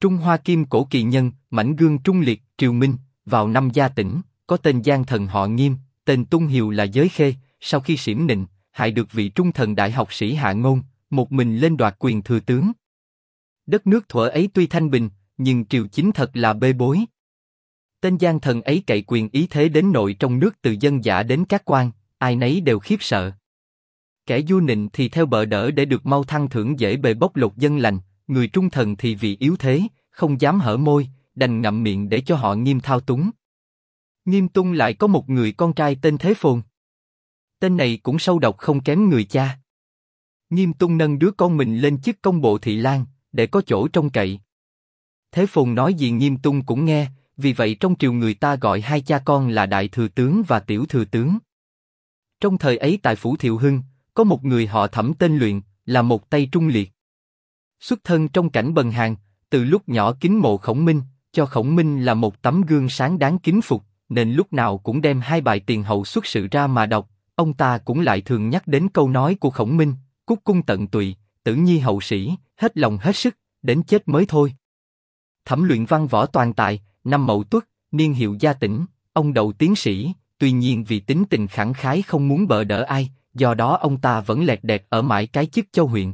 Trung Hoa Kim Cổ kỳ nhân, mảnh gương trung liệt, triều Minh, vào năm Gia Tĩnh, có tên gian thần họ Nghiêm, tên tung hiệu là Giới Khê, sau khi xỉm nịnh, hại được vị trung thần đại học sĩ Hạ Ngôn, một mình lên đoạt quyền thừa tướng. Đất nước thuở ấy tuy thanh bình, nhưng triều chính thật là bê bối. Tên gian thần ấy cậy quyền ý thế đến nội trong nước từ dân dã đến các quan, ai nấy đều khiếp sợ. Kẻ du nịnh thì theo bợ đỡ để được mau thăng thưởng dễ bề bóc lột dân lành, người trung thần thì vì yếu thế, không dám hở môi, đành ngậm miệng để cho họ Nghiêm thao túng. Nghiêm tung lại có một người con trai tên Thế Phồn. Tên này cũng sâu độc không kém người cha. Nghiêm tung nâng đứa con mình lên chức công bộ thị lang, để có chỗ trông cậy. Thế Phồn nói gì Nghiêm tung cũng nghe, vì vậy trong triều người ta gọi hai cha con là Đại Thừa Tướng và Tiểu Thừa Tướng. Trong thời ấy tại phủ Thiệu Hưng, có một người họ Thẩm tên Luyện, là một tay trung liệt. Xuất thân trong cảnh bần hàn, từ lúc nhỏ kính mộ Khổng Minh, cho Khổng Minh là một tấm gương sáng đáng kính phục, nên lúc nào cũng đem hai bài tiền hậu xuất sự ra mà đọc. Ông ta cũng lại thường nhắc đến câu nói của Khổng Minh: cúc cung tận tụy, tử nhi hậu sĩ, hết lòng hết sức, đến chết mới thôi. Thẩm Luyện văn võ toàn tài, năm Mậu Tuất, niên hiệu Gia Tĩnh, ông đậu tiến sĩ. Tuy nhiên vì tính tình khẳng khái không muốn bợ đỡ ai, do đó ông ta vẫn lẹt đẹt ở mãi cái chức châu huyện.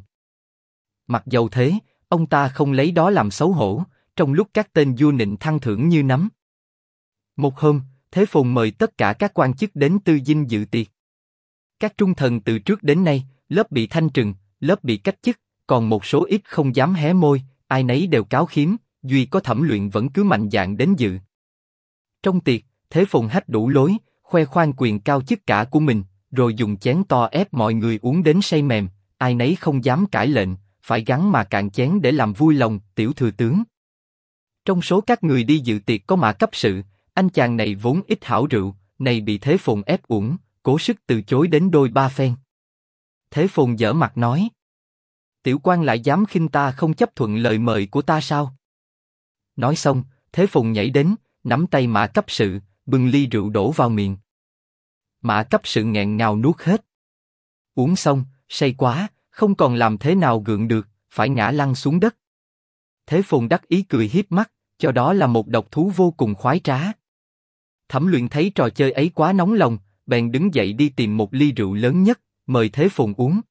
Mặc dầu thế, ông ta không lấy đó làm xấu hổ, trong lúc các tên vua nịnh thăng thưởng như nấm. Một hôm, Thế Phồn mời tất cả các quan chức đến Tư Dinh dự tiệc. Các trung thần từ trước đến nay, lớp bị thanh trừng, lớp bị cách chức, còn một số ít không dám hé môi, ai nấy đều cáo khiếm, duy có Thẩm Luyện vẫn cứ mạnh dạn đến dự. Trong tiệc, Thế Phồn hách đủ lối, khoe khoang quyền cao chức cả của mình, rồi dùng chén to ép mọi người uống đến say mềm, ai nấy không dám cãi lệnh, phải gắng mà cạn chén để làm vui lòng Tiểu Thừa Tướng. Trong số các người đi dự tiệc có Mã Cấp Sự, anh chàng này vốn ít hảo rượu, này bị Thế Phồn ép uổng, cố sức từ chối đến đôi ba phen. Thế Phồn dở mặt nói: tiểu quan lại dám khinh ta không chấp thuận lời mời của ta sao? Nói xong, Thế Phồn nhảy đến, nắm tay Mã Cấp Sự, bưng ly rượu đổ vào miệng. Mã Cấp Sự nghẹn ngào nuốt hết. Uống xong, say quá, không còn làm thế nào gượng được, phải ngã lăn xuống đất. Thế Phồn đắc ý cười hiếp mắt, cho đó là một độc thú vô cùng khoái trá. Thẩm Luyện thấy trò chơi ấy quá nóng lòng, bèn đứng dậy đi tìm một ly rượu lớn nhất, mời Thế Phồn uống.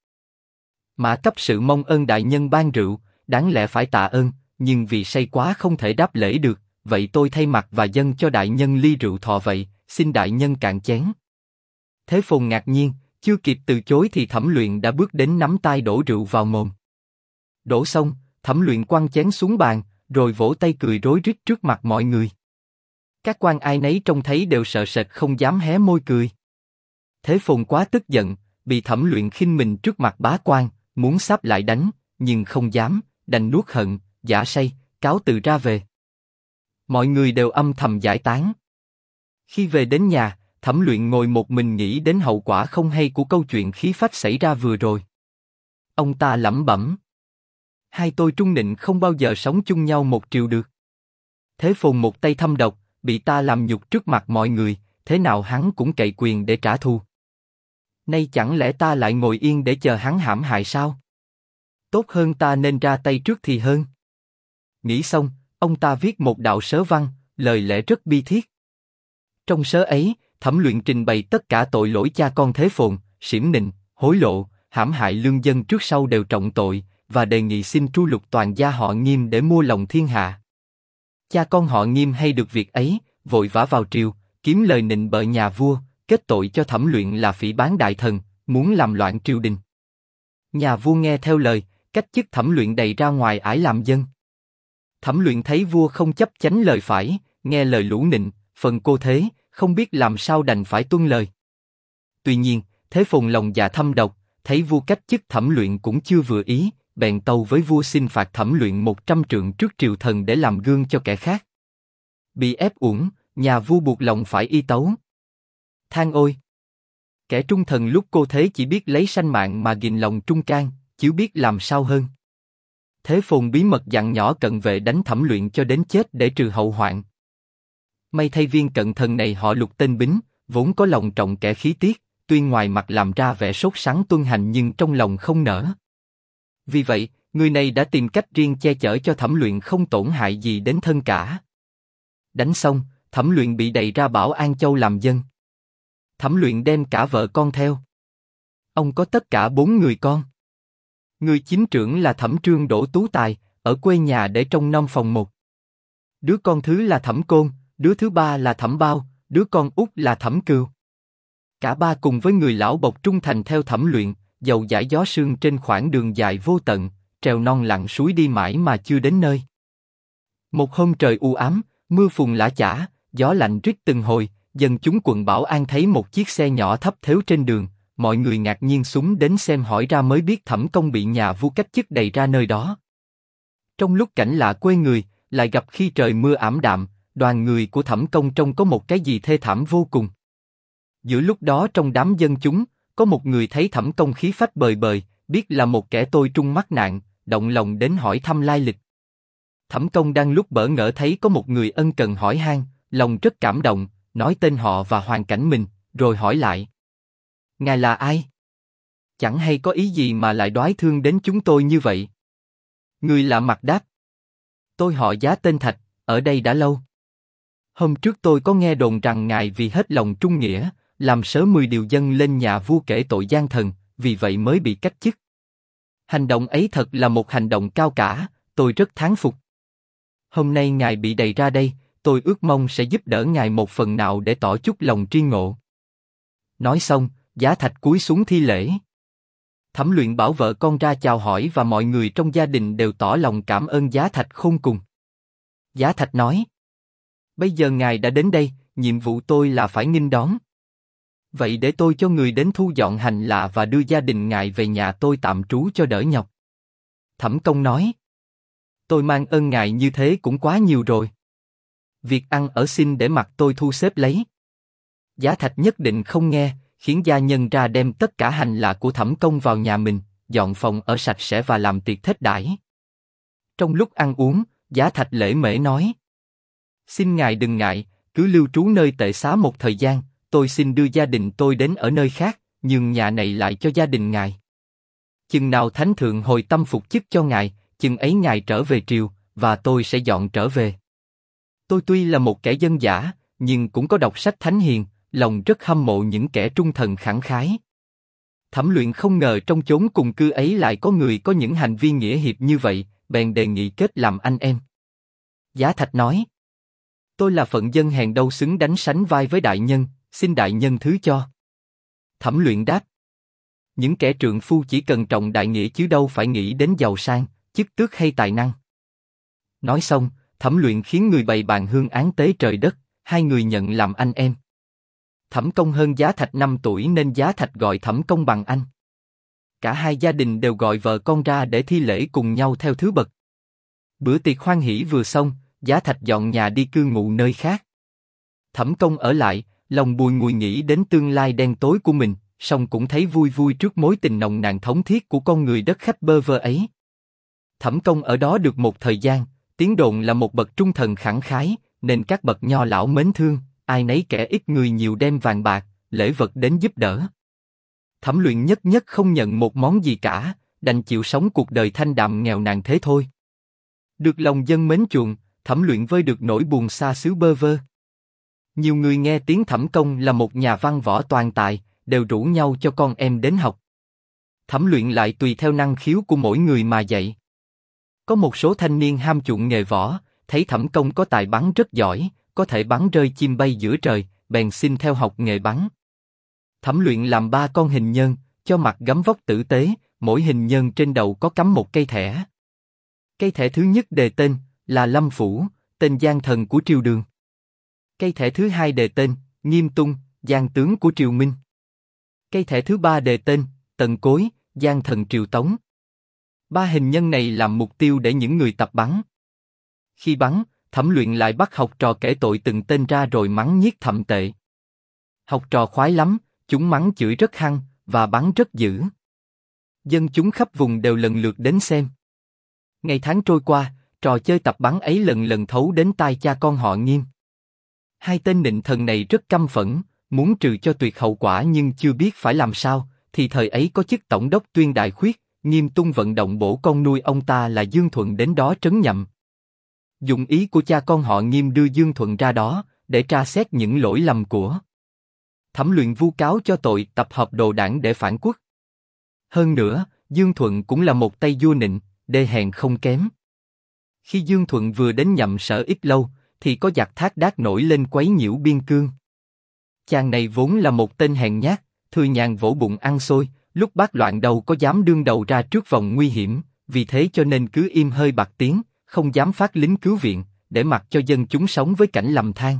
Mã Cấp Sự mong ơn đại nhân ban rượu, đáng lẽ phải tạ ơn, nhưng vì say quá không thể đáp lễ được, vậy tôi thay mặt và dâng cho đại nhân ly rượu thọ vậy, xin đại nhân cạn chén. Thế Phồn ngạc nhiên, chưa kịp từ chối thì Thẩm Luyện đã bước đến nắm tay đổ rượu vào mồm. Đổ xong, Thẩm Luyện quăng chén xuống bàn, rồi vỗ tay cười rối rít trước mặt mọi người. Các quan ai nấy trông thấy đều sợ sệt không dám hé môi cười. Thế Phồn quá tức giận, bị Thẩm Luyện khinh mình trước mặt bá quan, muốn xáp lại đánh, nhưng không dám, đành nuốt hận, giả say, cáo từ ra về. Mọi người đều âm thầm giải tán. Khi về đến nhà, Thẩm Luyện ngồi một mình nghĩ đến hậu quả không hay của câu chuyện khí phách xảy ra vừa rồi. Ông ta lẩm bẩm: hai tôi trung nịnh không bao giờ sống chung nhau một triều được. Thế Phồn một tay thâm độc, bị ta làm nhục trước mặt mọi người, thế nào hắn cũng cậy quyền để trả thù. Nay chẳng lẽ ta lại ngồi yên để chờ hắn hãm hại sao? Tốt hơn ta nên ra tay trước thì hơn. Nghĩ xong, ông ta viết một đạo sớ văn, lời lẽ rất bi thiết. Trong sớ ấy, Thẩm Luyện trình bày tất cả tội lỗi cha con Thế Phồn, xỉm nịnh, hối lộ, hãm hại lương dân trước sau đều trọng tội, và đề nghị xin tru lục toàn gia họ Nghiêm để mua lòng thiên hạ. Cha con họ Nghiêm hay được việc ấy, vội vã vào triều, kiếm lời nịnh bợ nhà vua, kết tội cho Thẩm Luyện là phỉ báng đại thần, muốn làm loạn triều đình. Nhà vua nghe theo lời, cách chức Thẩm Luyện đầy ra ngoài ải làm dân. Thẩm Luyện thấy vua không chấp chánh lời phải, nghe lời lũ nịnh, phần cô thế, không biết làm sao đành phải tuân lời. Tuy nhiên, Thế Phồn lòng dạ thâm độc, thấy vua cách chức Thẩm Luyện cũng chưa vừa ý, bèn tâu với vua xin phạt Thẩm Luyện 100 trượng trước triều thần để làm gương cho kẻ khác. Bị ép uổng, nhà vua buộc lòng phải y tấu. Than ôi! Kẻ trung thần lúc cô thế chỉ biết lấy sanh mạng mà gìn lòng trung can, chứ biết làm sao hơn. Thế Phồn bí mật dặn nhỏ cận vệ đánh Thẩm Luyện cho đến chết để trừ hậu hoạn. May thay viên cận thần này họ Lục tên Bính, vốn có lòng trọng kẻ khí tiết, tuy ngoài mặt làm ra vẻ sốt sắng tuân hành nhưng trong lòng không nỡ. Vì vậy, người này đã tìm cách riêng che chở cho Thẩm Luyện không tổn hại gì đến thân cả. Đánh xong, Thẩm Luyện bị đày ra Bảo An Châu làm dân. Thẩm Luyện đem cả vợ con theo. Ông có tất cả 4 người con. Người chính trưởng là Thẩm Trương Đỗ Tú Tài, ở quê nhà để trông nom phòng 1. Đứa con thứ là Thẩm Côn, đứa thứ 3 là Thẩm Bao, đứa con út là Thẩm Cừu. Cả ba cùng với người lão bộc trung thành theo Thẩm Luyện, dầu dãi gió sương trên khoảng đường dài vô tận, trèo non lặn suối đi mãi mà chưa đến nơi. Một hôm trời u ám, mưa phùn lã chả, gió lạnh rít từng hồi, dân chúng quận Bảo An thấy một chiếc xe nhỏ thấp thếu trên đường, mọi người ngạc nhiên súng đến xem hỏi ra mới biết Thẩm Công bị nhà vua cách chức đày ra nơi đó. Trong lúc cảnh lạ quê người, lại gặp khi trời mưa ảm đạm, đoàn người của Thẩm Công trông có một cái gì thê thảm vô cùng. Giữa lúc đó trong đám dân chúng, có một người thấy Thẩm Công khí phách bời bời, biết là một kẻ tôi trung mắc nạn, động lòng đến hỏi thăm lai lịch. Thẩm Công đang lúc bỡ ngỡ thấy có một người ân cần hỏi han, lòng rất cảm động, nói tên họ và hoàn cảnh mình, rồi hỏi lại: ngài là ai? Chẳng hay có ý gì mà lại đoái thương đến chúng tôi như vậy? Người lạ mặt đáp: tôi họ Giá tên Thạch, ở đây đã lâu. Hôm trước tôi có nghe đồn rằng ngài vì hết lòng trung nghĩa, làm sớ 10 điều dân lên nhà vua kể tội gian thần, vì vậy mới bị cách chức. Hành động ấy thật là một hành động cao cả, tôi rất thán phục. Hôm nay ngài bị đày ra đây, tôi ước mong sẽ giúp đỡ ngài một phần nào để tỏ chút lòng tri ngộ. Nói xong, Giá Thạch cúi xuống thi lễ. Thẩm Luyện bảo vợ con ra chào hỏi và mọi người trong gia đình đều tỏ lòng cảm ơn Giá Thạch khôn cùng. Giá Thạch nói: bây giờ ngài đã đến đây, nhiệm vụ tôi là phải nghênh đón. Vậy để tôi cho người đến thu dọn hành lạ và đưa gia đình ngài về nhà tôi tạm trú cho đỡ nhọc. Thẩm Công nói: tôi mang ơn ngài như thế cũng quá nhiều rồi. Việc ăn ở xin để mặc tôi thu xếp lấy. Giá Thạch nhất định không nghe, khiến gia nhân ra đem tất cả hành lạ của Thẩm Công vào nhà mình, dọn phòng ở sạch sẽ và làm tiệc thết đãi. Trong lúc ăn uống, Giá Thạch lễ mễ nói: xin ngài đừng ngại, cứ lưu trú nơi tệ xá một thời gian, tôi xin đưa gia đình tôi đến ở nơi khác, nhường nhà này lại cho gia đình ngài. Chừng nào Thánh Thượng hồi tâm phục chức cho ngài, chừng ấy ngài trở về triều, và tôi sẽ dọn trở về. Tôi tuy là một kẻ dân dã, nhưng cũng có đọc sách thánh hiền, lòng rất hâm mộ những kẻ trung thần khẳng khái. Thẩm Luyện không ngờ trong chốn cùng cư ấy lại có người có những hành vi nghĩa hiệp như vậy, bèn đề nghị kết làm anh em. Giá Thạch nói: tôi là phận dân hèn đâu xứng đánh sánh vai với đại nhân, xin đại nhân thứ cho. Thẩm Luyện đáp: những kẻ trượng phu chỉ cần trọng đại nghĩa chứ đâu phải nghĩ đến giàu sang, chức tước hay tài năng. Nói xong, Thẩm Luyện khiến người bày bàn hương án tế trời đất, hai người nhận làm anh em. Thẩm Công hơn Giá Thạch 5 tuổi nên Giá Thạch gọi Thẩm Công bằng anh. Cả hai gia đình đều gọi vợ con ra để thi lễ cùng nhau theo thứ bậc. Bữa tiệc hoan hỉ vừa xong, Giá Thạch dọn nhà đi cư ngụ nơi khác. Thẩm Công ở lại, lòng bùi ngùi nghĩ đến tương lai đen tối của mình, song cũng thấy vui vui trước mối tình nồng nàn thống thiết của con người đất khách bơ vơ ấy. Thẩm Công ở đó được một thời gian, tiếng đồn là một bậc trung thần khẳng khái, nên các bậc nho lão mến thương, ai nấy kẻ ít người nhiều đem vàng bạc, lễ vật đến giúp đỡ. Thẩm Luyện nhất nhất không nhận một món gì cả, đành chịu sống cuộc đời thanh đạm nghèo nàn thế thôi. Được lòng dân mến chuộng, Thẩm Luyện vơi được nỗi buồn xa xứ bơ vơ. Nhiều người nghe tiếng Thẩm Công là một nhà văn võ toàn tài, đều rủ nhau cho con em đến học. Thẩm Luyện lại tùy theo năng khiếu của mỗi người mà dạy. Có một số thanh niên ham chuộng nghề võ, thấy Thẩm Công có tài bắn rất giỏi, có thể bắn rơi chim bay giữa trời, bèn xin theo học nghề bắn. Thẩm Luyện làm 3 con hình nhân, cho mặt gấm vóc tử tế, mỗi hình nhân trên đầu có cắm một cây thẻ. Cây thẻ thứ nhất đề tên là Lâm Phủ, tên gian thần của triều Đường. Cây thẻ thứ hai đề tên Nghiêm Tung, gian tướng của triều Minh. Cây thẻ thứ ba đề tên Tần Cối, gian thần triều Tống. 3 hình nhân này làm mục tiêu để những người tập bắn. Khi bắn, Thẩm Luyện lại bắt học trò kể tội từng tên ra rồi mắng nhiếc thậm tệ. Học trò khoái lắm, chúng mắng chửi rất hăng và bắn rất dữ. Dân chúng khắp vùng đều lần lượt đến xem. Ngày tháng trôi qua, trò chơi tập bắn ấy lần lần thấu đến tai cha con họ Nghiêm. Hai tên nịnh thần này rất căm phẫn, muốn trừ cho tuyệt hậu quả nhưng chưa biết phải làm sao, thì thời ấy có chức tổng đốc Tuyên Đại Khuyết, Nghiêm Tung vận động bổ con nuôi ông ta là Dương Thuận đến đó trấn nhậm. Dụng ý của cha con họ Nghiêm đưa Dương Thuận ra đó, để tra xét những lỗi lầm của Thẩm Luyện vu cáo cho tội tập hợp đồ đảng để phản quốc. Hơn nữa, Dương Thuận cũng là một tay vua nịnh, đê hèn không kém. Khi Dương Thuận vừa đến nhậm sở ít lâu, thì có giặc Thác Đác nổi lên quấy nhiễu biên cương. Chàng này vốn là một tên hèn nhát, thừa nhàn vỗ bụng ăn xôi, lúc bát loạn đâu có dám đương đầu ra trước vòng nguy hiểm, vì thế cho nên cứ im hơi bặt tiếng, không dám phát lính cứu viện, để mặc cho dân chúng sống với cảnh lầm than.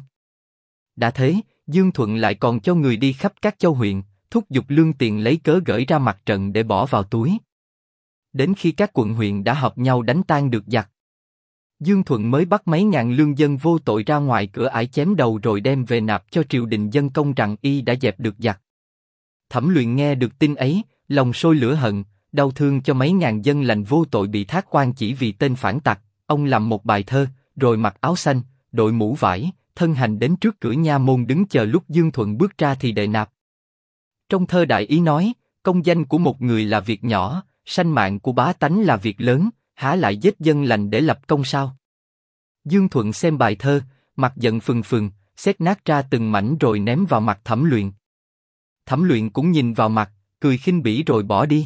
Đã thế, Dương Thuận lại còn cho người đi khắp các châu huyện, thúc giục lương tiền lấy cớ gửi ra mặt trận để bỏ vào túi. Đến khi các quận huyện đã hợp nhau đánh tan được giặc, Dương Thuận mới bắt mấy ngàn lương dân vô tội ra ngoài cửa ải chém đầu rồi đem về nạp cho triều đình dân công rằng y đã dẹp được giặc. Thẩm Luyện nghe được tin ấy, lòng sôi lửa hận, đau thương cho mấy ngàn dân lành vô tội bị thác quan chỉ vì tên phản tặc. Ông làm một bài thơ, rồi mặc áo xanh, đội mũ vải, thân hành đến trước cửa nha môn đứng chờ lúc Dương Thuận bước ra thì đệ nạp. Trong thơ đại ý nói, công danh của một người là việc nhỏ, sanh mạng của bá tánh là việc lớn, há lại giết dân lành để lập công sao? Dương Thuận xem bài thơ, mặt giận phừng phừng, xét nát ra từng mảnh rồi ném vào mặt Thẩm Luyện. Thẩm Luyện cũng nhìn vào mặt, cười khinh bỉ rồi bỏ đi.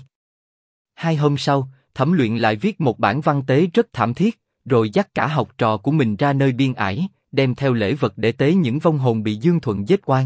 2 hôm sau, Thẩm Luyện lại viết một bản văn tế rất thảm thiết, rồi dắt cả học trò của mình ra nơi biên ải, đem theo lễ vật để tế những vong hồn bị Dương Thuận giết oan.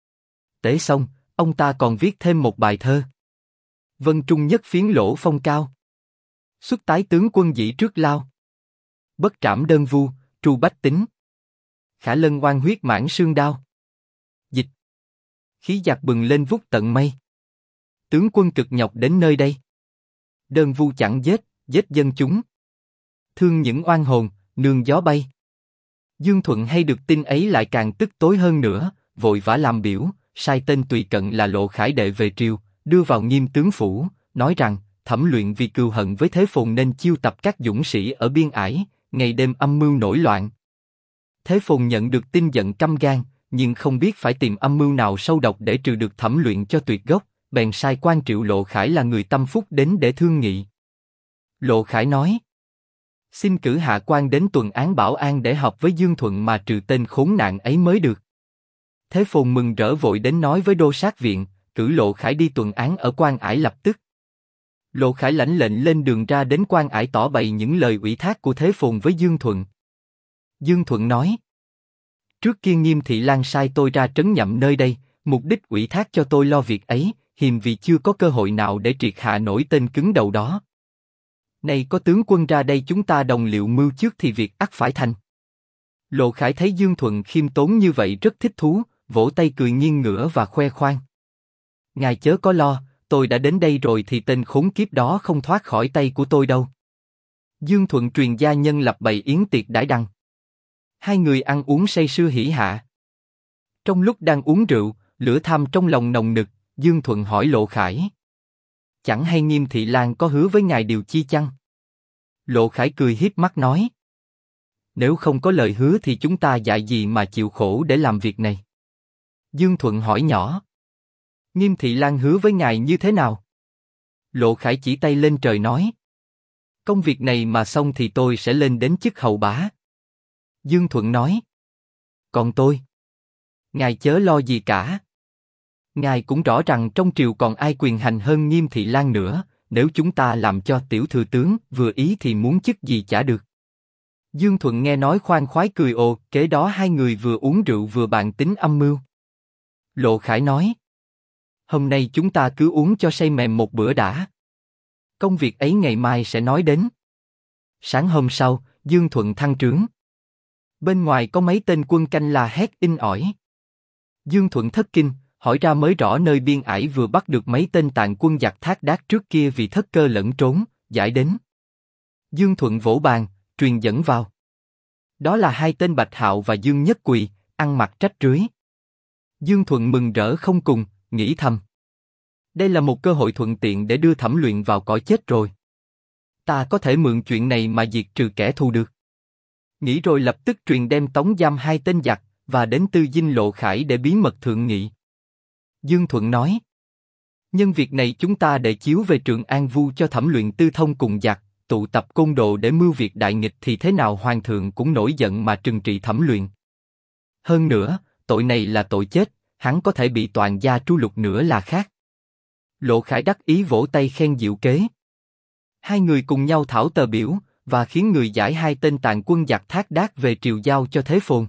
Tế xong, ông ta còn viết thêm một bài thơ. Vân trung nhất phiến lỗ phong cao, xuất tái tướng quân dĩ trước lao. Bất trảm đơn vu, tru bách tính, khả lân oan huyết mãn xương đao. Dịch: khí giặc bừng lên vút tận mây, tướng quân cực nhọc đến nơi đây. Đơn vu chẳng giết, giết dân chúng, thương những oan hồn, nương gió bay. Dương Thuận hay được tin ấy lại càng tức tối hơn nữa, vội vã làm biểu, sai tên tùy cận là Lộ Khải đệ về triều, đưa vào Nghiêm tướng phủ, nói rằng Thẩm Luyện vì cừu hận với Thế Phồn nên chiêu tập các dũng sĩ ở biên ải, ngày đêm âm mưu nổi loạn. Thế Phồn nhận được tin giận căm gan, nhưng không biết phải tìm âm mưu nào sâu độc để trừ được Thẩm Luyện cho tuyệt gốc, bèn sai quan triệu Lộ Khải là người tâm phúc đến để thương nghị. Lộ Khải nói: xin cử hạ quan đến tuần án bảo an để họp với Dương Thuận mà trừ tên khốn nạn ấy mới được. Thế Phồn mừng rỡ vội đến nói với đô sát viện, cử Lộ Khải đi tuần án ở Quan Ải lập tức. Lộ Khải lãnh lệnh lên đường ra đến Quan Ải tỏ bày những lời ủy thác của Thế Phồn với Dương Thuận. Dương Thuận nói: trước kia Nghiêm Thị Lan sai tôi ra trấn nhậm nơi đây, mục đích ủy thác cho tôi lo việc ấy, hiềm vì chưa có cơ hội nào để triệt hạ nổi tên cứng đầu đó. Nay có tướng quân ra đây chúng ta đồng liệu mưu trước thì việc ắt phải thành. Lộ Khải thấy Dương Thuận khiêm tốn như vậy rất thích thú, vỗ tay cười nghiêng ngửa và khoe khoang: ngài chớ có lo, tôi đã đến đây rồi thì tên khốn kiếp đó không thoát khỏi tay của tôi đâu. Dương Thuận truyền gia nhân lập bày yến tiệc đãi đăng. Hai người ăn uống say sưa hỉ hạ. Trong lúc đang uống rượu, lửa tham trong lòng nồng nực, Dương Thuận hỏi Lộ Khải: chẳng hay Nghiêm Thị Lan có hứa với ngài điều chi chăng? Lộ Khải cười hiếp mắt nói: nếu không có lời hứa thì chúng ta dại gì mà chịu khổ để làm việc này. Dương Thuận hỏi nhỏ: Nghiêm Thị Lan hứa với ngài như thế nào? Lộ Khải chỉ tay lên trời nói: công việc này mà xong thì tôi sẽ lên đến chức hầu bá. Dương Thuận nói: còn tôi? Ngài chớ lo gì cả. Ngài cũng rõ rằng trong triều còn ai quyền hành hơn Nghiêm Thị Lan nữa, nếu chúng ta làm cho tiểu thừa tướng vừa ý thì muốn chức gì chả được. Dương Thuận nghe nói khoan khoái cười ồ, kế đó hai người vừa uống rượu vừa bàn tính âm mưu. Lộ Khải nói: hôm nay chúng ta cứ uống cho say mềm một bữa đã. Công việc ấy ngày mai sẽ nói đến. Sáng hôm sau, Dương Thuận thăng trướng. Bên ngoài có mấy tên quân canh la hét inh ỏi. Dương Thuận thất kinh, hỏi ra mới rõ nơi biên ải vừa bắt được mấy tên tàn quân giặc Thác Đác trước kia vì thất cơ lẫn trốn, giải đến. Dương Thuận vỗ bàn, truyền dẫn vào. Đó là hai tên Bạch Hạo và Dương Nhất Quỳ, ăn mặc trách rưới. Dương Thuận mừng rỡ không cùng, nghĩ thầm: đây là một cơ hội thuận tiện để đưa Thẩm Luyện vào cõi chết rồi. Ta có thể mượn chuyện này mà diệt trừ kẻ thù được. Nghĩ rồi lập tức truyền đem tống giam hai tên giặc và đến tư dinh Lộ Khải để bí mật thượng nghị. Dương Thuận nói: Nhân việc này chúng ta để chiếu về Trường An Vu cho Thẩm Luyện tư thông cùng giặc, tụ tập côn đồ để mưu việc đại nghịch thì thế nào hoàng thượng cũng nổi giận mà trừng trị Thẩm Luyện. Hơn nữa, tội này là tội chết, hắn có thể bị toàn gia tru lục nữa là khác. Lộ Khải đắc ý vỗ tay khen diệu kế. Hai người cùng nhau thảo tờ biểu, và khiến người giải hai tên tàn quân giặc Thác Đác về triều giao cho Thế Phồn.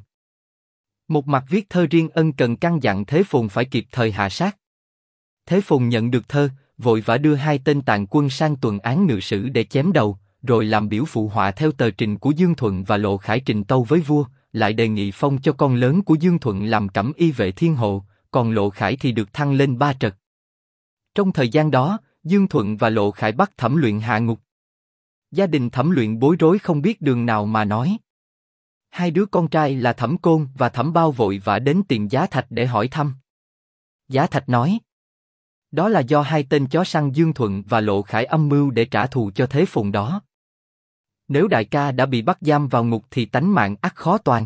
Một mặt viết thơ riêng ân cần căn dặn Thế Phồn phải kịp thời hạ sát. Thế Phồn nhận được thơ, vội vã đưa hai tên tàn quân sang tuần án ngự sử để chém đầu, rồi làm biểu phụ họa theo tờ trình của Dương Thuận và Lộ Khải trình tâu với vua, lại đề nghị phong cho con lớn của Dương Thuận làm cẩm y vệ thiên hộ, còn Lộ Khải thì được thăng lên 3 trật. Trong thời gian đó, Dương Thuận và Lộ Khải bắt Thẩm Luyện hạ ngục. Gia đình Thẩm Luyện bối rối không biết đường nào mà nói. Hai đứa con trai là Thẩm Côn và Thẩm Bao vội vã đến tìm Giá Thạch để hỏi thăm. Giá Thạch nói, đó là do hai tên chó săn Dương Thuận và Lộ Khải âm mưu để trả thù cho Thế Phồn đó. Nếu đại ca đã bị bắt giam vào ngục thì tánh mạng ắt khó toàn.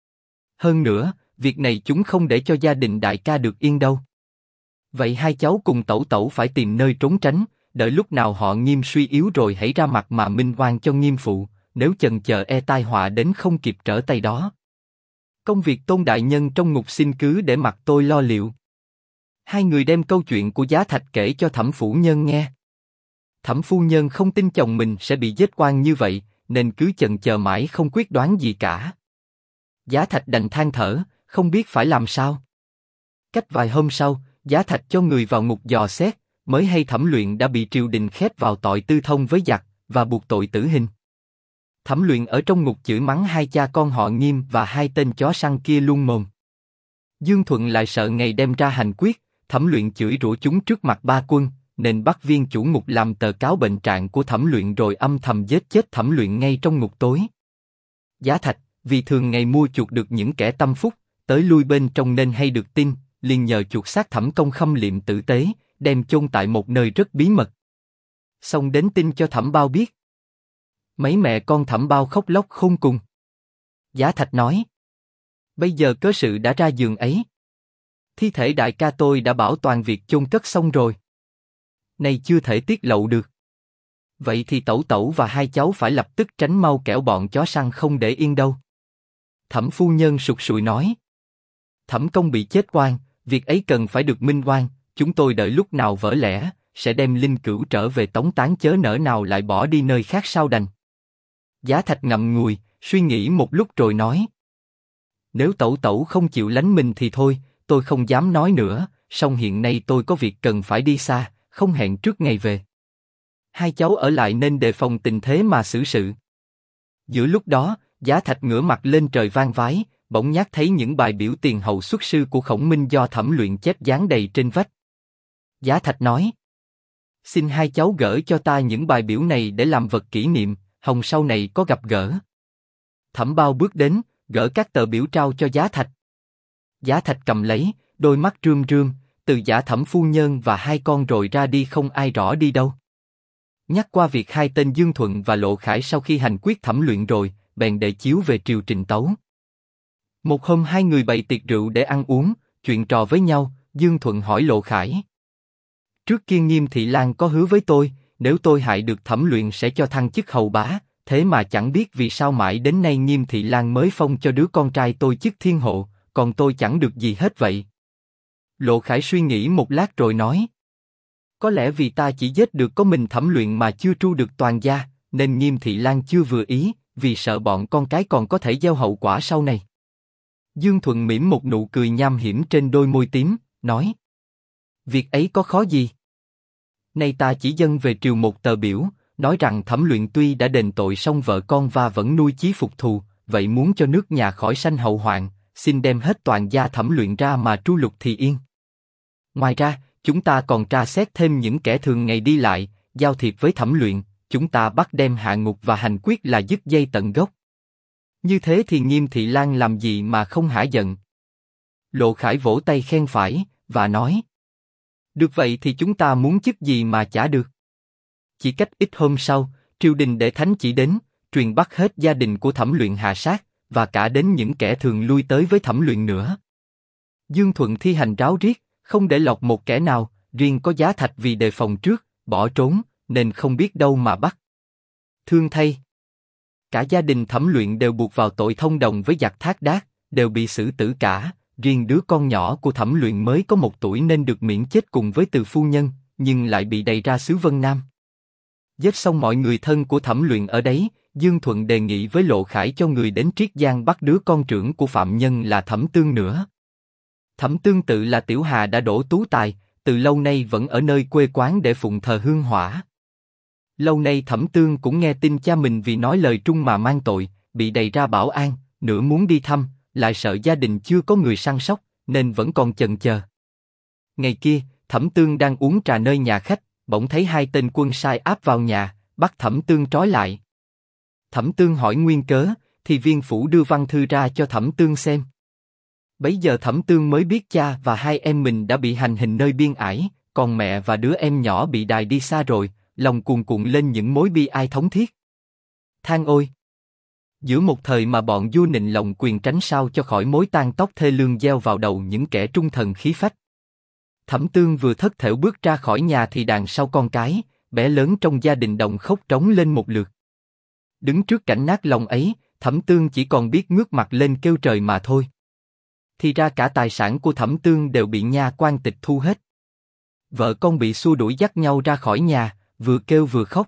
Hơn nữa, việc này chúng không để cho gia đình đại ca được yên đâu. Vậy hai cháu cùng tẩu tẩu phải tìm nơi trốn tránh, đợi lúc nào họ Nghiêm suy yếu rồi hãy ra mặt mà minh oan cho Nghiêm phụ, nếu chần chờ e tai họa đến không kịp trở tay đó. Công việc Tôn đại nhân trong ngục xin cứ để mặc tôi lo liệu. Hai người đem câu chuyện của Giá Thạch kể cho Thẩm phu nhân nghe. Thẩm phu nhân không tin chồng mình sẽ bị giết oan như vậy, nên cứ chần chờ mãi không quyết đoán gì cả. Giá Thạch đành than thở, không biết phải làm sao. Cách vài hôm sau, Giá Thạch cho người vào ngục dò xét, mới hay Thẩm Luyện đã bị triều đình khép vào tội tư thông với giặc và buộc tội tử hình. Thẩm Luyện ở trong ngục chửi mắng hai cha con họ Nghiêm và hai tên chó săn kia luôn mồm. Dương Thuận lại sợ ngày đem ra hành quyết, Thẩm Luyện chửi rủa chúng trước mặt ba quân, nên bắt viên chủ ngục làm tờ cáo bệnh trạng của Thẩm Luyện rồi âm thầm giết chết Thẩm Luyện ngay trong ngục tối. Giá Thạch, vì thường ngày mua chuộc được những kẻ tâm phúc, tới lui bên trong nên hay được tin, liền nhờ chuộc xác Thẩm Công khâm liệm tử tế, đem chôn tại một nơi rất bí mật. Xong đến tin cho Thẩm Bao biết. Mấy mẹ con Thẩm Bao khóc lóc khôn cùng. Giá Thạch nói, bây giờ cớ sự đã ra giường ấy. Thi thể đại ca tôi đã bảo toàn việc chôn cất xong rồi. Nay chưa thể tiết lộ được. Vậy thì tẩu tẩu và hai cháu phải lập tức tránh mau kẻo bọn chó săn không để yên đâu. Thẩm phu nhân sụt sùi nói, Thẩm Công bị chết oan, việc ấy cần phải được minh oan, chúng tôi đợi lúc nào vỡ lẽ, sẽ đem linh cữu trở về tống táng chớ nỡ nào lại bỏ đi nơi khác sao đành. Giá Thạch ngậm ngùi, suy nghĩ một lúc rồi nói, nếu tẩu tẩu không chịu lánh mình thì thôi, tôi không dám nói nữa, song hiện nay tôi có việc cần phải đi xa, không hẹn trước ngày về. Hai cháu ở lại nên đề phòng tình thế mà xử sự. Giữa lúc đó, Giá Thạch ngửa mặt lên trời vang vái, bỗng nhát thấy những bài biểu tiền hậu xuất sư của Khổng Minh do Thẩm Luyện chép dán đầy trên vách. Giá Thạch nói, xin hai cháu gửi cho ta những bài biểu này để làm vật kỷ niệm, hồng sau này có gặp gỡ. Thẩm Bao bước đến, gỡ các tờ biểu trao cho Giá Thạch. Giá Thạch cầm lấy, đôi mắt rơm rơm, từ giả Thẩm phu nhân và hai con rồi ra đi không ai rõ đi đâu. Nhắc qua việc hai tên Dương Thuận và Lộ Khải sau khi hành quyết Thẩm Luyện rồi, bèn đệ chiếu về triều trình tấu. Một hôm hai người bày tiệc rượu để ăn uống, chuyện trò với nhau, Dương Thuận hỏi Lộ Khải. Trước kia Nghiêm Thị Lan có hứa với tôi, nếu tôi hại được Thẩm Luyện sẽ cho thăng chức hầu bá, thế mà chẳng biết vì sao mãi đến nay Nghiêm Thị Lan mới phong cho đứa con trai tôi chức thiên hộ, còn tôi chẳng được gì hết vậy. Lộ Khải suy nghĩ một lát rồi nói, có lẽ vì ta chỉ giết được có mình Thẩm Luyện mà chưa tru được toàn gia, nên Nghiêm Thị Lan chưa vừa ý, vì sợ bọn con cái còn có thể gieo hậu quả sau này. Dương Thuận mỉm một nụ cười nham hiểm trên đôi môi tím, nói, việc ấy có khó gì? Nay ta chỉ dâng về triều một tờ biểu, nói rằng Thẩm Luyện tuy đã đền tội song vợ con và vẫn nuôi chí phục thù, vậy muốn cho nước nhà khỏi sanh hậu hoạn, xin đem hết toàn gia Thẩm Luyện ra mà tru lục thì yên. Ngoài ra, chúng ta còn tra xét thêm những kẻ thường ngày đi lại, giao thiệp với Thẩm Luyện, chúng ta bắt đem hạ ngục và hành quyết là dứt dây tận gốc. Như thế thì Nghiêm Thị Lan làm gì mà không hả giận? Lộ Khải vỗ tay khen phải, và nói, được vậy thì chúng ta muốn chức gì mà chả được. Chỉ cách ít hôm sau, triều đình để thánh chỉ đến, truyền bắt hết gia đình của Thẩm Luyện hạ sát, và cả đến những kẻ thường lui tới với Thẩm Luyện nữa. Dương Thuận thi hành ráo riết, không để lọt một kẻ nào, riêng có Giá Thạch vì đề phòng trước, bỏ trốn, nên không biết đâu mà bắt. Thương thay, cả gia đình Thẩm Luyện đều buộc vào tội thông đồng với giặc Thác Đác, đều bị xử tử cả. Riêng đứa con nhỏ của Thẩm Luyện mới có 1 tuổi nên được miễn chết cùng với Từ phu nhân, nhưng lại bị đày ra xứ Vân Nam. Giết xong mọi người thân của Thẩm Luyện ở đấy, Dương Thuận đề nghị với Lộ Khải cho người đến Triết Giang bắt đứa con trưởng của phạm nhân là Thẩm Tương nữa. Thẩm Tương tự là tiểu hà đã đỗ tú tài, từ lâu nay vẫn ở nơi quê quán để phụng thờ hương hỏa. Lâu nay Thẩm Tương cũng nghe tin cha mình vì nói lời trung mà mang tội, bị đày ra Bảo An, nửa muốn đi thăm, lại sợ gia đình chưa có người săn sóc, nên vẫn còn chần chờ. Ngày kia, Thẩm Tương đang uống trà nơi nhà khách, bỗng thấy 2 tên quân sai áp vào nhà, bắt Thẩm Tương trói lại. Thẩm Tương hỏi nguyên cớ, thì viên phủ đưa văn thư ra cho Thẩm Tương xem. Bấy giờ Thẩm Tương mới biết cha và 2 em mình đã bị hành hình nơi biên ải, còn mẹ và đứa em nhỏ bị đày đi xa rồi, lòng cuồn cuộn lên những mối bi ai thống thiết. Than ôi! Giữa một thời mà bọn vua nịnh lòng quyền tránh sao cho khỏi mối tang tóc thê lương gieo vào đầu những kẻ trung thần khí phách. Thẩm Tương vừa thất thểu bước ra khỏi nhà thì đằng sau con cái, bé lớn trong gia đình đồng khóc trống lên một lượt. Đứng trước cảnh nát lòng ấy, Thẩm Tương chỉ còn biết ngước mặt lên kêu trời mà thôi. Thì ra cả tài sản của Thẩm Tương đều bị nha quan tịch thu hết. Vợ con bị xua đuổi dắt nhau ra khỏi nhà, vừa kêu vừa khóc.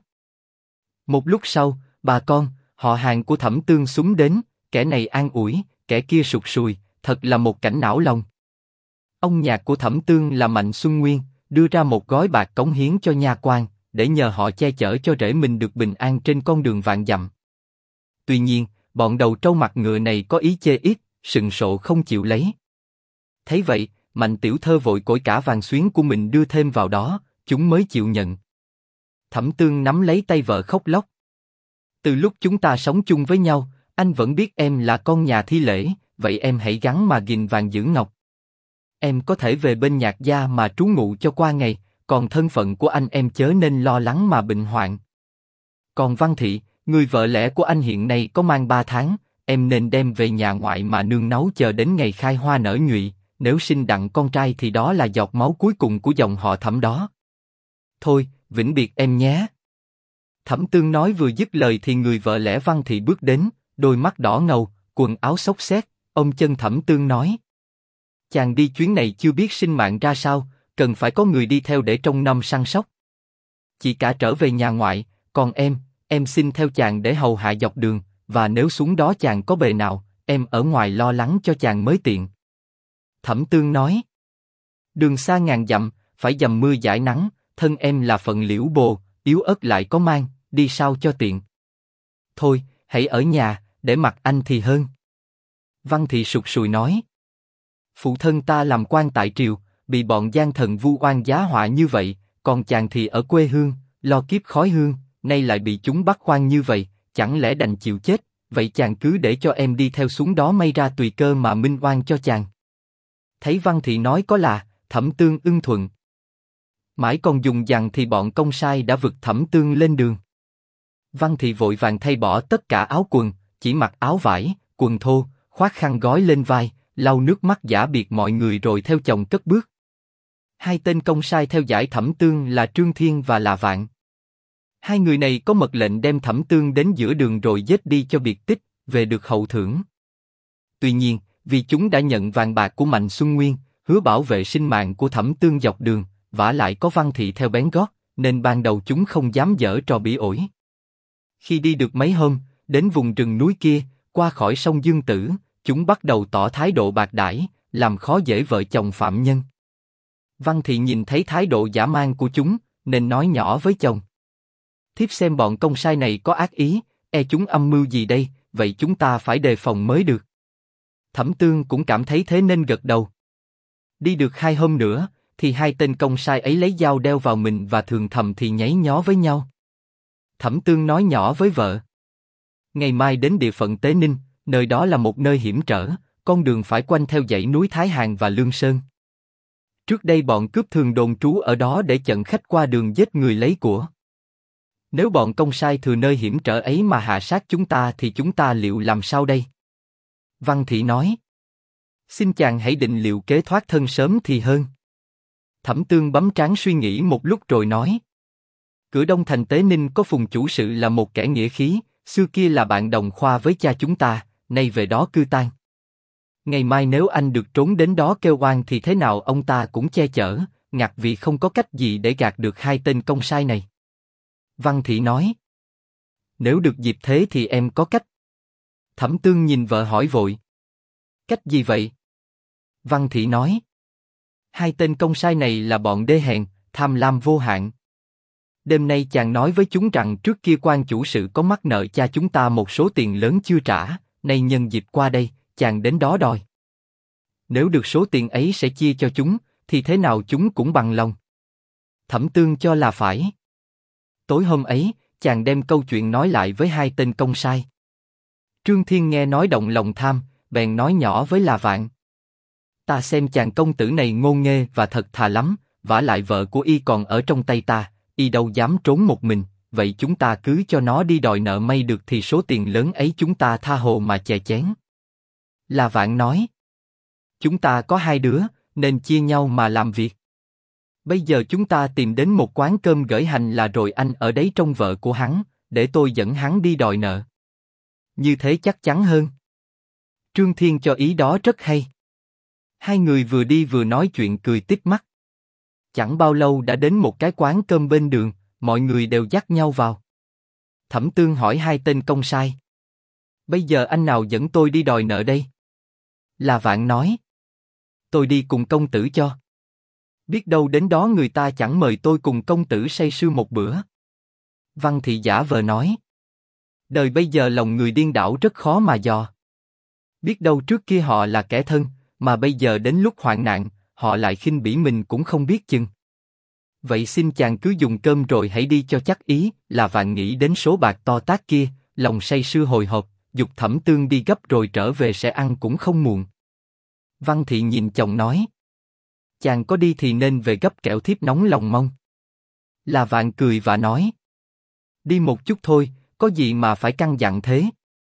Một lúc sau, bà con, họ hàng của Thẩm Tương súng đến, kẻ này an ủi, kẻ kia sụt sùi, thật là một cảnh não lòng. Ông nhạc của Thẩm Tương là Mạnh Xuân Nguyên, đưa ra một gói bạc cống hiến cho nha quan, để nhờ họ che chở cho rể mình được bình an trên con đường vạn dặm. Tuy nhiên, bọn đầu trâu mặt ngựa này có ý chê ít, sừng sộ không chịu lấy. Thấy vậy, Mạnh tiểu thơ vội cổi cả vàng xuyến của mình đưa thêm vào đó, chúng mới chịu nhận. Thẩm Tương nắm lấy tay vợ khóc lóc. Từ lúc chúng ta sống chung với nhau, anh vẫn biết em là con nhà Thi Lễ, vậy em hãy gắng mà gìn vàng giữ ngọc. Em có thể về bên Nhạc gia mà trú ngụ cho qua ngày, còn thân phận của anh em chớ nên lo lắng mà bệnh hoạn. Còn Văn Thị, người vợ lẽ của anh hiện nay có mang 3 tháng, em nên đem về nhà ngoại mà nương náu chờ đến ngày khai hoa nở nhụy, nếu sinh đặng con trai thì đó là giọt máu cuối cùng của dòng họ Thẩm đó. Thôi, vĩnh biệt em nhé. Thẩm Tương nói vừa dứt lời thì người vợ lẽ Văn Thị bước đến, đôi mắt đỏ ngầu, quần áo xốc xếch, ôm chân Thẩm Tương nói: chàng đi chuyến này chưa biết sinh mạng ra sao, cần phải có người đi theo để trông nom săn sóc. Chị cả trở về nhà ngoại, còn em xin theo chàng để hầu hạ dọc đường, và nếu xuống đó chàng có bề nào, em ở ngoài lo lắng cho chàng mới tiện. Thẩm Tương nói: đường xa ngàn dặm, phải dầm mưa dãi nắng, thân em là phận liễu bồ, yếu ớt lại có mang, đi sao cho tiện. Thôi, hãy ở nhà, để mặc anh thì hơn. Văn Thị sụt sùi nói: phụ thân ta làm quan tại triều, bị bọn gian thần vu oan giá họa như vậy, còn chàng thì ở quê hương, lo kiếp khói hương, nay lại bị chúng bắt khoan như vậy, chẳng lẽ đành chịu chết, vậy chàng cứ để cho em đi theo xuống đó may ra tùy cơ mà minh oan cho chàng. Thấy Văn Thị nói có là, Thẩm Tương ưng thuận. Mãi còn dùng dằng thì bọn công sai đã vực Thẩm Tương lên đường. Văn Thị vội vàng thay bỏ tất cả áo quần, chỉ mặc áo vải, quần thô, khoác khăn gói lên vai, lau nước mắt giả biệt mọi người rồi theo chồng cất bước. 2 tên công sai theo dõi Thẩm Tương là Trương Thiên và Là Vạn. 2 người này có mật lệnh đem Thẩm Tương đến giữa đường rồi giết đi cho biệt tích, về được hậu thưởng. Tuy nhiên, vì chúng đã nhận vàng bạc của Mạnh Xuân Nguyên, hứa bảo vệ sinh mạng của Thẩm Tương dọc đường, vả lại có Văn Thị theo bén gót, nên ban đầu chúng không dám giở trò bỉ ổi. Khi đi được mấy hôm, đến vùng rừng núi kia, qua khỏi sông Dương Tử, chúng bắt đầu tỏ thái độ bạc đãi, làm khó dễ vợ chồng phạm nhân. Văn Thị nhìn thấy thái độ dã man của chúng, nên nói nhỏ với chồng: thiếp xem bọn công sai này có ác ý, chúng âm mưu gì đây, vậy chúng ta phải đề phòng mới được. Thẩm Tương cũng cảm thấy thế nên gật đầu. Đi được 2 hôm nữa, thì 2 tên công sai ấy lấy dao đeo vào mình và thường thầm thì nháy nhó với nhau. Thẩm Tương nói nhỏ với vợ: ngày mai đến địa phận Tế Ninh, nơi đó là một nơi hiểm trở, con đường phải quanh theo dãy núi Thái Hàn và Lương Sơn. Trước đây bọn cướp thường đồn trú ở đó để chặn khách qua đường giết người lấy của. Nếu bọn công sai thừa nơi hiểm trở ấy mà hạ sát chúng ta thì chúng ta liệu làm sao đây? Văn Thị nói: xin chàng hãy định liệu kế thoát thân sớm thì hơn. Thẩm Tương bấm trán suy nghĩ một lúc rồi nói. Cửa Đông Thành Tế Ninh có Phùng chủ sự là một kẻ nghĩa khí, xưa kia là bạn đồng khoa với cha chúng ta, nay về đó cư tang. Ngày mai nếu anh được trốn đến đó kêu oan thì thế nào ông ta cũng che chở, ngặt vì không có cách gì để gạt được hai tên công sai này. Văn Thị nói. Nếu được dịp thế thì em có cách. Thẩm Tương nhìn vợ hỏi vội. Cách gì vậy? Văn Thị nói. Hai tên công sai này là bọn đê hèn, tham lam vô hạn. Đêm nay chàng nói với chúng rằng trước kia quan chủ sự có mắc nợ cha chúng ta một số tiền lớn chưa trả, nay nhân dịp qua đây, chàng đến đó đòi. Nếu được số tiền ấy sẽ chia cho chúng, thì thế nào chúng cũng bằng lòng. Thẩm Tương cho là phải. Tối hôm ấy, chàng đem câu chuyện nói lại với hai tên công sai. Trương Thiên nghe nói động lòng tham, bèn nói nhỏ với La Vạn. Ta xem chàng công tử này ngô nghê và thật thà lắm, vả lại vợ của y còn ở trong tay ta, y đâu dám trốn một mình, vậy chúng ta cứ cho nó đi đòi nợ may được thì số tiền lớn ấy chúng ta tha hồ mà chè chén. La Vạn nói. Chúng ta có hai đứa, nên chia nhau mà làm việc. Bây giờ chúng ta tìm đến một quán cơm gởi hành là rồi anh ở đấy trông vợ của hắn, để tôi dẫn hắn đi đòi nợ. Như thế chắc chắn hơn. Trương Thiên cho ý đó rất hay. Hai người vừa đi vừa nói chuyện cười tít mắt. Chẳng bao lâu đã đến một cái quán cơm bên đường, mọi người đều dắt nhau vào. Thẩm Tương hỏi hai tên công sai. Bây giờ anh nào dẫn tôi đi đòi nợ đây? La Vạn nói. Tôi đi cùng công tử cho. Biết đâu đến đó người ta chẳng mời tôi cùng công tử say sưa một bữa. Văn Thị giả vờ nói. Đời bây giờ lòng người điên đảo rất khó mà dò. Biết đâu trước kia họ là kẻ thân, mà bây giờ đến lúc hoạn nạn, họ lại khinh bỉ mình cũng không biết chừng. Vậy xin chàng cứ dùng cơm rồi hãy đi cho chắc ý. La Vạn nghĩ đến số bạc to tát kia, lòng say sưa hồi hộp, giục Thẩm Tương đi gấp rồi trở về sẽ ăn cũng không muộn. Văn Thị nhìn chồng nói. Chàng có đi thì nên về gấp kẻo thiếp nóng lòng mong. La Vạn cười và nói. Đi một chút thôi, có gì mà phải căn dặn thế.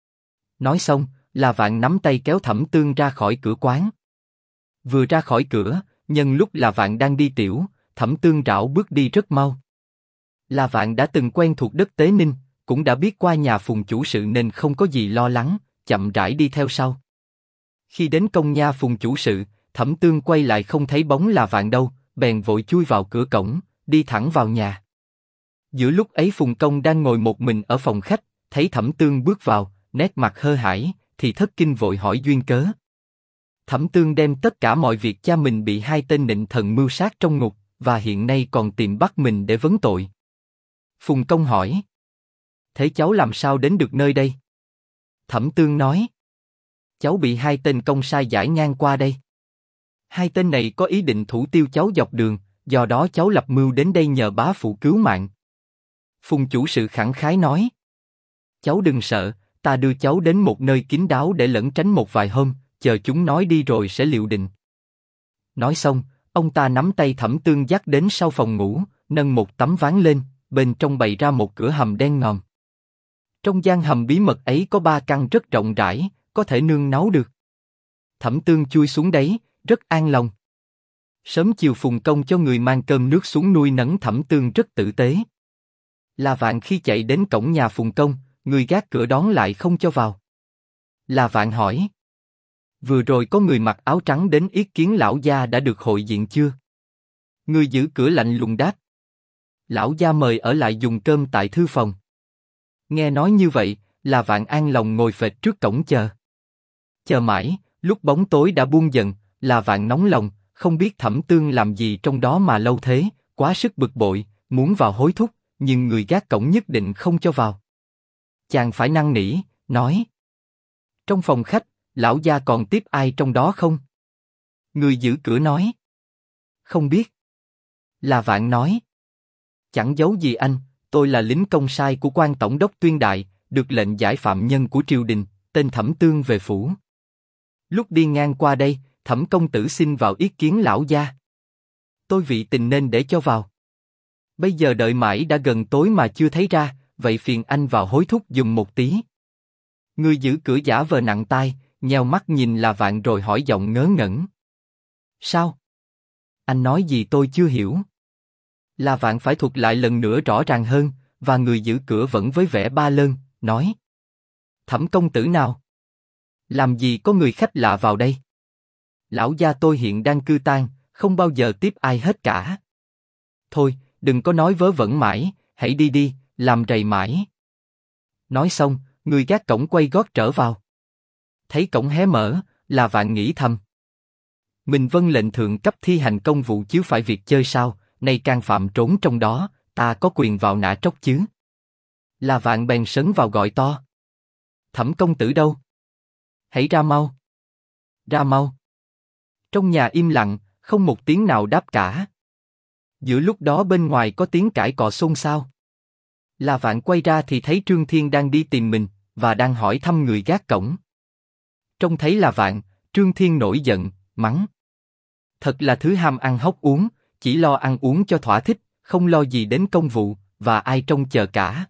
Nói xong, La Vạn nắm tay kéo Thẩm Tương ra khỏi cửa quán. Vừa ra khỏi cửa, nhân lúc La Vạn đang đi tiểu, Thẩm Tương rảo bước đi rất mau. La Vạn đã từng quen thuộc đất Tế Ninh, cũng đã biết qua nhà Phùng chủ sự nên không có gì lo lắng, chậm rãi đi theo sau. Khi đến công nha Phùng chủ sự, Thẩm Tương quay lại không thấy bóng La Vạn đâu, bèn vội chui vào cửa cổng, đi thẳng vào nhà. Giữa lúc ấy Phùng Công đang ngồi một mình ở phòng khách, thấy Thẩm Tương bước vào, nét mặt hơ hãi, thì thất kinh vội hỏi duyên cớ. Thẩm Tương đem tất cả mọi việc cha mình bị hai tên nịnh thần mưu sát trong ngục, và hiện nay còn tìm bắt mình để vấn tội. Phùng Công hỏi. Thế cháu làm sao đến được nơi đây? Thẩm Tương nói. Cháu bị hai tên công sai giải ngang qua đây. Hai tên này có ý định thủ tiêu cháu dọc đường, do đó cháu lập mưu đến đây nhờ bá phụ cứu mạng. Phùng chủ sự khẳng khái nói. Cháu đừng sợ, ta đưa cháu đến một nơi kín đáo để lẩn tránh một vài hôm, chờ chúng nói đi rồi sẽ liệu định. Nói xong, ông ta nắm tay Thẩm Tương dắt đến sau phòng ngủ, nâng một tấm ván lên, bên trong bày ra một cửa hầm đen ngòm. Trong gian hầm bí mật ấy có 3 căn rất rộng rãi, có thể nương náu được. Thẩm Tương chui xuống đấy, rất an lòng. Sớm chiều Phùng Công cho người mang cơm nước xuống nuôi nấng Thẩm Tương rất tử tế. La Vạn khi chạy đến cổng nhà Phùng Công, người gác cửa đón lại không cho vào. La Vạn hỏi. Vừa rồi có người mặc áo trắng đến yết kiến lão gia đã được hội diện chưa? Người giữ cửa lạnh lùng đáp. Lão gia mời ở lại dùng cơm tại thư phòng. Nghe nói như vậy, La Vạn an lòng ngồi phệt trước cổng chờ. Chờ mãi, lúc bóng tối đã buông dần, La Vạn nóng lòng, không biết Thẩm Tương làm gì trong đó mà lâu thế, quá sức bực bội, muốn vào hối thúc, nhưng người gác cổng nhất định không cho vào. Chàng phải năn nỉ, nói. Trong phòng khách, lão gia còn tiếp ai trong đó không? Người giữ cửa nói. Không biết. La Vạn nói. Chẳng giấu gì anh, tôi là lính công sai của quan tổng đốc Tuyên Đại, được lệnh giải phạm nhân của triều đình, tên Thẩm Tương về phủ. Lúc đi ngang qua đây, Thẩm công tử xin vào yết kiến lão gia. Tôi vị tình nên để cho vào. Bây giờ đợi mãi đã gần tối mà chưa thấy ra, vậy phiền anh vào hối thúc giùm một tí. Người giữ cửa giả vờ nặng tai, nheo mắt nhìn La Vạn rồi hỏi giọng ngớ ngẩn. Sao? Anh nói gì tôi chưa hiểu. La Vạn phải thuật lại lần nữa rõ ràng hơn, và người giữ cửa vẫn với vẻ ba lơn, nói. Thẩm công tử nào? Làm gì có người khách lạ vào đây? Lão gia tôi hiện đang cư tang, không bao giờ tiếp ai hết cả. Thôi, đừng có nói vớ vẩn mãi, hãy đi đi, làm rầy mãi. Nói xong, người gác cổng quay gót trở vào. Thấy cổng hé mở, La Vạn nghĩ thầm. Mình vâng lệnh thượng cấp thi hành công vụ chứ phải việc chơi sao, nay can phạm trốn trong đó, ta có quyền vào nã tróc chứ. La Vạn bèn sấn vào gọi to. Thẩm công tử đâu? Hãy ra mau. Ra mau. Trong nhà im lặng, không một tiếng nào đáp cả. Giữa lúc đó bên ngoài có tiếng cãi cọ xôn xao. La Vạn quay ra thì thấy Trương Thiên đang đi tìm mình, và đang hỏi thăm người gác cổng. Trông thấy La Vạn, Trương Thiên nổi giận, mắng. Thật là thứ ham ăn hốc uống, chỉ lo ăn uống cho thỏa thích, không lo gì đến công vụ, và ai trông chờ cả.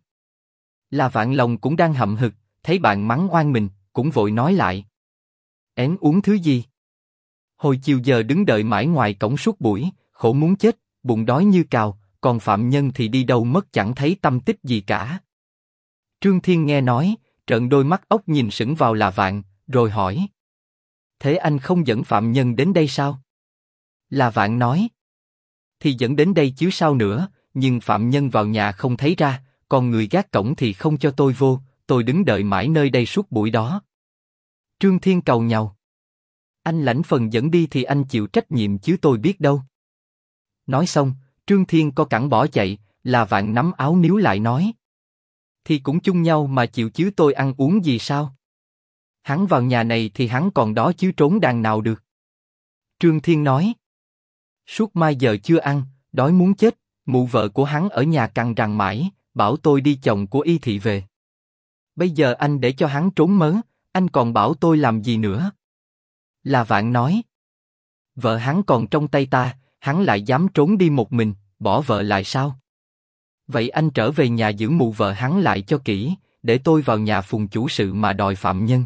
La Vạn lòng cũng đang hậm hực, thấy bạn mắng oan mình, cũng vội nói lại. Én uống thứ gì? Hồi chiều giờ đứng đợi mãi ngoài cổng suốt buổi, khổ muốn chết, bụng đói như cào, còn phạm nhân thì đi đâu mất chẳng thấy tâm tích gì cả. Trương Thiên nghe nói, trợn đôi mắt ốc nhìn sững vào La Vạn, rồi hỏi. Thế anh không dẫn phạm nhân đến đây sao? La Vạn nói. Thì dẫn đến đây chứ sao nữa, nhưng phạm nhân vào nhà không thấy ra, còn người gác cổng thì không cho tôi vô, tôi đứng đợi mãi nơi đây suốt buổi đó. Trương Thiên càu nhàu. Anh lãnh phần dẫn đi thì anh chịu trách nhiệm chứ tôi biết đâu. Nói xong, Trương Thiên co cẳng bỏ chạy, La Vạn nắm áo níu lại nói. Thì cũng chung nhau mà chịu chứ tôi ăn uống gì sao? Hắn vào nhà này thì hắn còn đó chứ trốn đàng nào được. Trương Thiên nói. Suốt mai giờ chưa ăn, đói muốn chết, mụ vợ của hắn ở nhà cằn rằn mãi, bảo tôi đi chồng của y thị về. Bây giờ anh để cho hắn trốn mớ, anh còn bảo tôi làm gì nữa? La Vạn nói. Vợ hắn còn trong tay ta, hắn lại dám trốn đi một mình, bỏ vợ lại sao? Vậy anh trở về nhà giữ mụ vợ hắn lại cho kỹ, để tôi vào nhà phùng chủ sự mà đòi phạm nhân.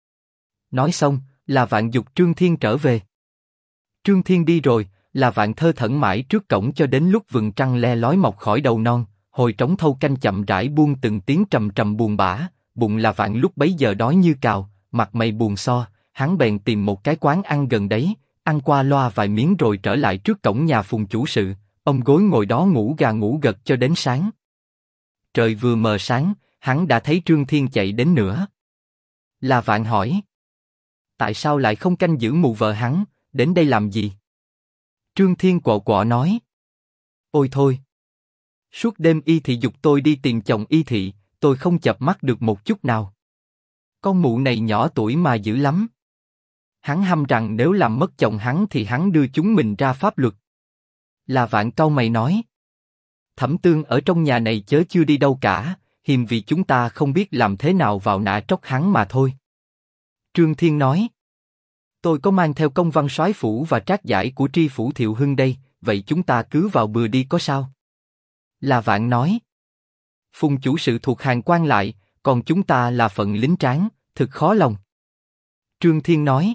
Nói xong, La Vạn giục Trương Thiên trở về. Trương Thiên đi rồi, La Vạn thơ thẩn mãi trước cổng cho đến lúc vầng trăng le lói mọc khỏi đầu non, hồi trống thâu canh chậm rãi buông từng tiếng trầm trầm buồn bã, bụng La Vạn lúc bấy giờ đói như cào, mặt mày buồn so, hắn bèn tìm một cái quán ăn gần đấy, ăn qua loa vài miếng rồi trở lại trước cổng nhà phùng chủ sự, ông gối ngồi đó ngủ gà ngủ gật cho đến sáng. Trời vừa mờ sáng, hắn đã thấy Trương Thiên chạy đến nữa. La Vạn hỏi. Tại sao lại không canh giữ mụ vợ hắn, đến đây làm gì? Trương Thiên quọ quọ nói. Ôi thôi. Suốt đêm y thị giục tôi đi tìm chồng y thị, tôi không chợp mắt được một chút nào. Con mụ này nhỏ tuổi mà dữ lắm. Hắn hăm rằng nếu làm mất chồng hắn thì hắn đưa chúng mình ra pháp luật. La Vạn cau mày nói. Thẩm Tương ở trong nhà này chớ chưa đi đâu cả, hiềm vì chúng ta không biết làm thế nào vào nã tróc hắn mà thôi. Trương Thiên nói. Tôi có mang theo công văn soái phủ và trác giải của tri phủ Thiệu Hưng đây, vậy chúng ta cứ vào bừa đi có sao? La Vạn nói. Phùng chủ sự thuộc hàng quan lại, còn chúng ta là phận lính tráng, thực khó lòng. Trương Thiên nói.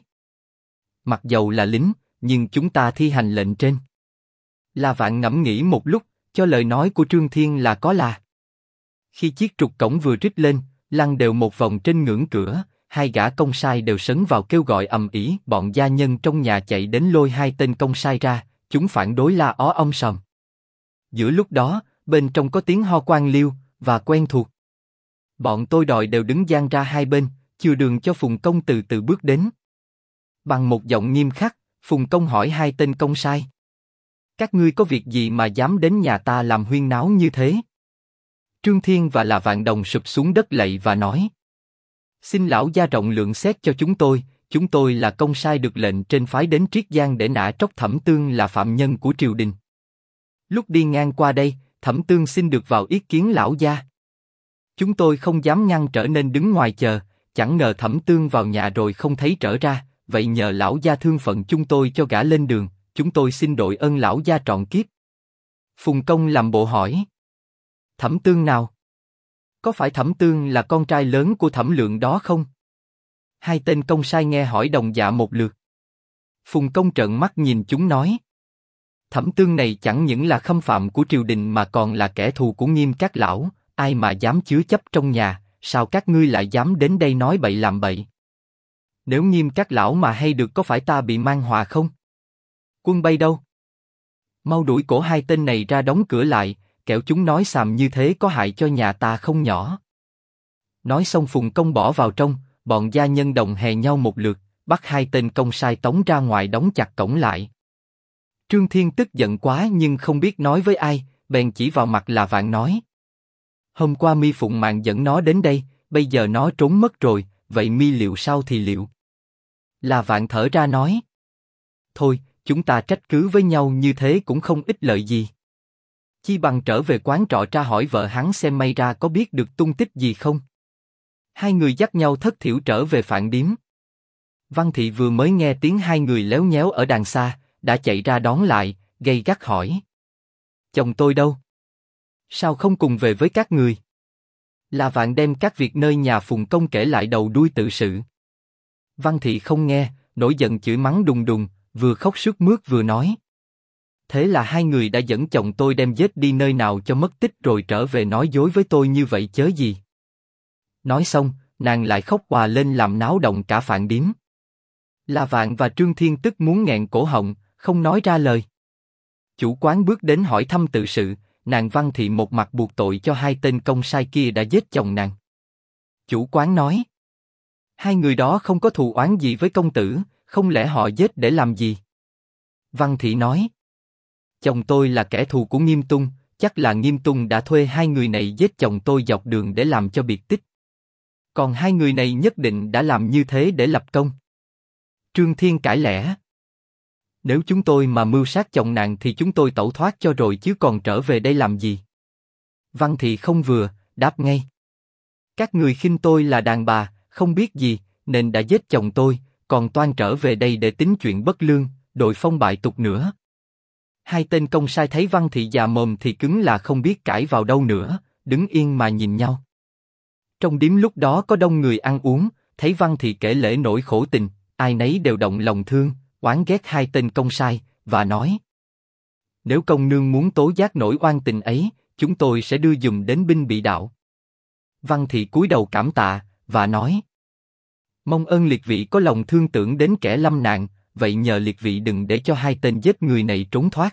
Mặc dầu là lính, nhưng chúng ta thi hành lệnh trên. La Vạn ngẫm nghĩ một lúc, cho lời nói của Trương Thiên là có là. Khi chiếc trục cổng vừa rít lên, lăn đều một vòng trên ngưỡng cửa, hai gã công sai đều sấn vào kêu gọi ầm ĩ, bọn gia nhân trong nhà chạy đến lôi hai tên công sai ra, chúng phản đối la ó om sòm. Giữa lúc đó, bên trong có tiếng ho quan liêu và quen thuộc. Bọn tôi đòi đều đứng dang ra hai bên, chừa đường cho Phùng Công từ từ bước đến. Bằng một giọng nghiêm khắc, Phùng Công hỏi hai tên công sai. Các ngươi có việc gì mà dám đến nhà ta làm huyên náo như thế? Trương Thiên và La Vạn đồng sụp xuống đất lạy và nói. Xin lão gia rộng lượng xét cho chúng tôi là công sai được lệnh trên phái đến Triết Giang để nã tróc Thẩm Tương là phạm nhân của triều đình. Lúc đi ngang qua đây, Thẩm Tương xin được vào yết kiến lão gia. Chúng tôi không dám ngăn trở nên đứng ngoài chờ, chẳng ngờ Thẩm Tương vào nhà rồi không thấy trở ra, vậy nhờ lão gia thương phận chúng tôi cho gã lên đường, chúng tôi xin đội ơn lão gia trọn kiếp. Phùng Công làm bộ hỏi. Thẩm Tương nào? Có phải Thẩm Tương là con trai lớn của Thẩm Lượng đó không? Hai tên công sai nghe hỏi đồng dạ một lượt. Phùng Công trợn mắt nhìn chúng nói. Thẩm Tương này chẳng những là khâm phạm của triều đình mà còn là kẻ thù của Nghiêm các lão, ai mà dám chứa chấp trong nhà, sao các ngươi lại dám đến đây nói bậy làm bậy? Nếu Nghiêm các lão mà hay được có phải ta bị mang họa không? Quân Bay đâu? Mau đuổi cổ hai tên này ra đóng cửa lại, kẻo chúng nói xàm như thế có hại cho nhà ta không nhỏ. Nói xong Phùng Công bỏ vào trong, bọn gia nhân đồng hè nhau một lượt, bắt hai tên công sai tống ra ngoài đóng chặt cổng lại. Trương Thiên tức giận quá nhưng không biết nói với ai, bèn chỉ vào mặt là Vạn nói: hôm qua Mi Phụng Mạng dẫn nó đến đây, bây giờ nó trốn mất rồi, vậy Mi liệu sao thì liệu? Là Vạn thở ra nói: thôi, chúng ta trách cứ với nhau như thế cũng không ích lợi gì. Chi bằng trở về quán trọ tra hỏi vợ hắn xem may ra có biết được tung tích gì không. Hai người dắt nhau thất thiểu trở về Phạn Điếm. Văn Thị vừa mới nghe tiếng hai người léo nhéo ở đằng xa, đã chạy ra đón lại, gay gắt hỏi: chồng tôi đâu? Sao không cùng về với các người? Là Vạn đem các việc nơi nhà Phùng Công kể lại đầu đuôi tự sự. Văn Thị không nghe, nổi giận chửi mắng đùng đùng, vừa khóc sướt mướt vừa nói: thế là hai người đã dẫn chồng tôi đem giết đi nơi nào cho mất tích rồi trở về nói dối với tôi như vậy chớ gì. Nói xong, nàng lại khóc òa lên làm náo động cả Phạn Điếm. La Vạn và Trương Thiên tức muốn nghẹn cổ họng, không nói ra lời. Chủ quán bước đến hỏi thăm tự sự, nàng Văn Thị một mặt buộc tội cho hai tên công sai kia đã giết chồng nàng. Chủ quán nói: hai người đó không có thù oán gì với công tử, không lẽ họ giết để làm gì? Văn Thị nói: chồng tôi là kẻ thù của Nghiêm Tung, chắc là Nghiêm Tung đã thuê hai người này giết chồng tôi dọc đường để làm cho biệt tích. Còn hai người này nhất định đã làm như thế để lập công. Trương Thiên cãi lẽ: nếu chúng tôi mà mưu sát chồng nàng thì chúng tôi tẩu thoát cho rồi chứ còn trở về đây làm gì? Văn Thị không vừa, đáp ngay: các người khinh tôi là đàn bà, không biết gì, nên đã giết chồng tôi, còn toan trở về đây để tính chuyện bất lương, đội phong bại tục nữa. Hai tên công sai thấy Văn Thị già mồm thì cứng là không biết cãi vào đâu nữa, đứng yên mà nhìn nhau. Trong điếm lúc đó có đông người ăn uống, thấy Văn Thị kể lể nỗi khổ tình, ai nấy đều động lòng thương, oán ghét hai tên công sai, và nói: nếu công nương muốn tố giác nỗi oan tình ấy, chúng tôi sẽ đưa dùm đến binh bị đạo. Văn Thị cúi đầu cảm tạ, và nói: mong ơn liệt vị có lòng thương tưởng đến kẻ lâm nạn, vậy nhờ liệt vị đừng để cho hai tên giết người này trốn thoát.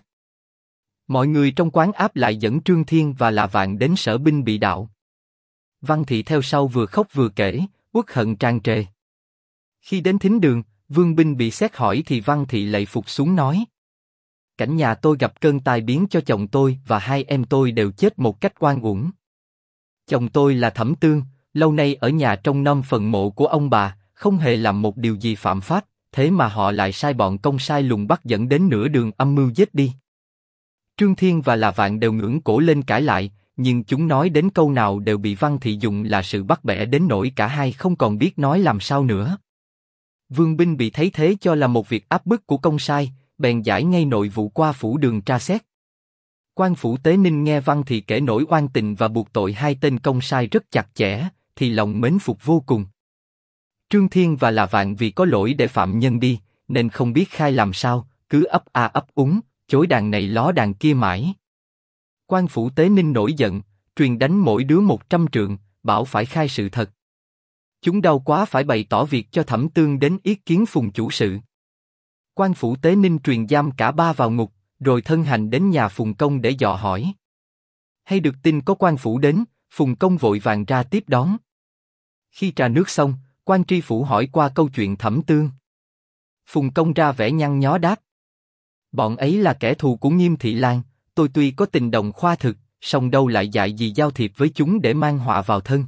Mọi người trong quán áp lại dẫn Trương Thiên và La Vạn đến sở binh bị đạo. Văn Thị theo sau vừa khóc vừa kể, uất hận tràn trề. Khi đến thính đường, Vương binh bị xét hỏi thì Văn Thị lạy phục xuống nói: cảnh nhà tôi gặp cơn tai biến cho chồng tôi và hai em tôi đều chết một cách oan uổng. Chồng tôi là Thẩm Tương, lâu nay ở nhà trông nom phần mộ của ông bà, không hề làm một điều gì phạm pháp, thế mà họ lại sai bọn công sai lùng bắt dẫn đến nửa đường âm mưu giết đi. Trương Thiên và La Vạn đều ngẩng cổ lên cãi lại, nhưng chúng nói đến câu nào đều bị Văn Thị dùng là sự bắt bẻ đến nỗi cả hai không còn biết nói làm sao nữa. Vương binh bị thấy thế cho là một việc áp bức của công sai, bèn giải ngay nội vụ qua phủ đường tra xét. Quan phủ Tế Ninh nghe Văn Thị kể nỗi oan tình và buộc tội hai tên công sai rất chặt chẽ, thì lòng mến phục vô cùng. Trương Thiên và La Vạn vì có lỗi để phạm nhân đi, nên không biết khai làm sao, cứ ấp a ấp úng, chối đàn này ló đàn kia mãi. Quan phủ Tế Ninh nổi giận, truyền đánh mỗi đứa 100 trượng, bảo phải khai sự thật. Chúng đau quá phải bày tỏ việc cho Thẩm Tương đến yết kiến Phùng chủ sự. Quan phủ Tế Ninh truyền giam cả ba vào ngục, rồi thân hành đến nhà Phùng Công để dò hỏi. Hay được tin có quan phủ đến, Phùng Công vội vàng ra tiếp đón. Khi trà nước xong, quan tri phủ hỏi qua câu chuyện Thẩm Tương. Phùng Công ra vẻ nhăn nhó đáp: bọn ấy là kẻ thù của Nghiêm Thị Lang, tôi tuy có tình đồng khoa thực, song đâu lại dạy gì giao thiệp với chúng để mang họa vào thân.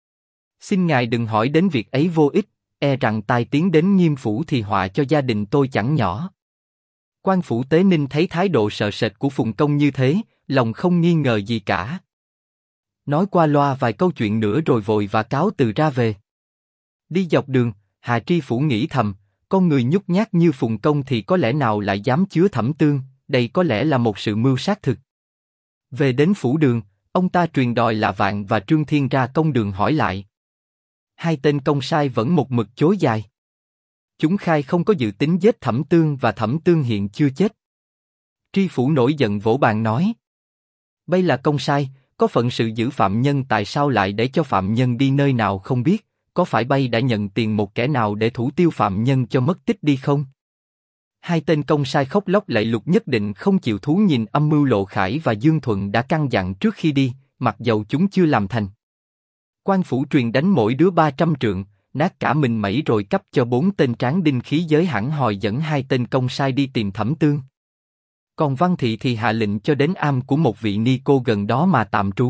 Xin ngài đừng hỏi đến việc ấy vô ích, e rằng tai tiếng đến Nghiêm phủ thì họa cho gia đình tôi chẳng nhỏ. Quan phủ Tế Ninh thấy thái độ sợ sệt của Phùng Công như thế, lòng không nghi ngờ gì cả. Nói qua loa vài câu chuyện nữa rồi vội và cáo từ ra về. Đi dọc đường, Hà Tri Phủ nghĩ thầm, con người nhút nhát như Phùng Công thì có lẽ nào lại dám chứa Thẩm Tương, đây có lẽ là một sự mưu sát thực. Về đến phủ đường, ông ta truyền đòi La Vạn và Trương Thiên ra công đường hỏi lại. Hai tên công sai vẫn một mực chối dài. Chúng khai không có dự tính giết Thẩm Tương và Thẩm Tương hiện chưa chết. Tri phủ nổi giận vỗ bàn nói. Bây là công sai, có phận sự giữ phạm nhân tại sao lại để cho phạm nhân đi nơi nào không biết, có phải bay đã nhận tiền một kẻ nào để thủ tiêu phạm nhân cho mất tích đi không? Hai tên công sai khóc lóc lạy lục nhất định không chịu thú nhìn âm mưu Lộ Khải và Dương Thuận đã căn dặn trước khi đi, mặc dầu chúng chưa làm thành. Quan phủ truyền đánh mỗi đứa 300 trượng, nát cả mình mẩy rồi cấp cho 4 tên tráng đinh khí giới hẳn hòi dẫn hai tên công sai đi tìm Thẩm Tương. Còn Văn Thị thì hạ lệnh cho đến am của một vị ni cô gần đó mà tạm trú.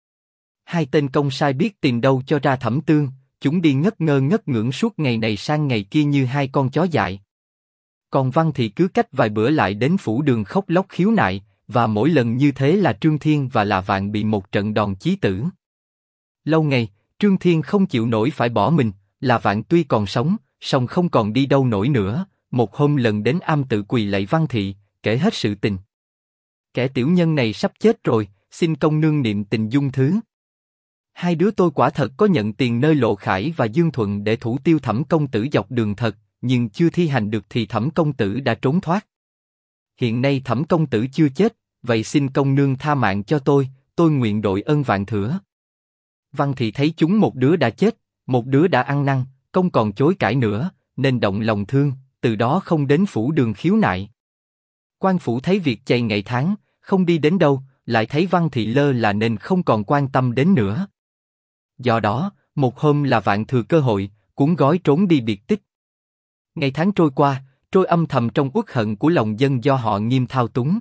Hai tên công sai biết tìm đâu cho ra Thẩm Tương, chúng đi ngất ngơ ngất ngưỡng suốt ngày này sang ngày kia như hai con chó dại. Còn Văn Thị cứ cách vài bữa lại đến phủ đường khóc lóc khiếu nại, và mỗi lần như thế là Trương Thiên và Là Vạn bị một trận đòn chí tử. Lâu ngày, Trương Thiên không chịu nổi phải bỏ mình, Là Vạn tuy còn sống, song không còn đi đâu nổi nữa. Một hôm lần đến am tự quỳ lạy Văn Thị, kể hết sự tình. Kẻ tiểu nhân này sắp chết rồi, xin công nương niệm tình dung thứ. Hai đứa tôi quả thật có nhận tiền nơi Lộ Khải và Dương Thuận để thủ tiêu Thẩm công tử dọc đường thật, nhưng chưa thi hành được thì Thẩm công tử đã trốn thoát. Hiện nay Thẩm công tử chưa chết, vậy xin công nương tha mạng cho tôi nguyện đội ơn vạn thửa. Văn Thị thấy chúng một đứa đã chết, một đứa đã ăn năn, không còn chối cãi nữa, nên động lòng thương, từ đó không đến phủ đường khiếu nại. Quan phủ thấy việc chạy ngày tháng, không đi đến đâu, lại thấy Văn Thị lơ là nên không còn quan tâm đến nữa. Do đó, một hôm Là Vạn thừa cơ hội, cuốn gói trốn đi biệt tích. Ngày tháng trôi qua, trôi âm thầm trong uất hận của lòng dân do họ Nghiêm thao túng.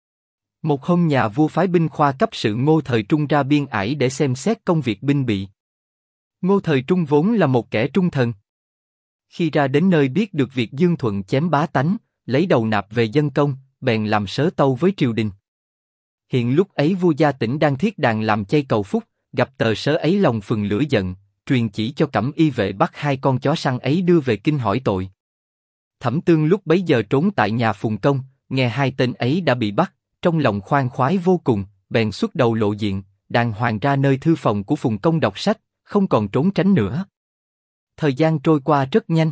Một hôm nhà vua phái binh khoa cấp sự Ngô Thời Trung ra biên ải để xem xét công việc binh bị. Ngô Thời Trung vốn là một kẻ trung thần. Khi ra đến nơi biết được việc Dương Thuận chém bá tánh, lấy đầu nạp về dân công, bèn làm sớ tâu với triều đình. Hiện lúc ấy vua Gia Tĩnh đang thiết đàn làm chay cầu phúc, gặp tờ sớ ấy lòng phừng lửa giận, truyền chỉ cho Cẩm Y vệ bắt hai con chó săn ấy đưa về kinh hỏi tội. Thẩm Tương lúc bấy giờ trốn tại nhà Phùng Công, nghe hai tên ấy đã bị bắt, trong lòng khoan khoái vô cùng, bèn xuất đầu lộ diện, đàng hoàng ra nơi thư phòng của Phùng Công đọc sách, không còn trốn tránh nữa. Thời gian trôi qua rất nhanh.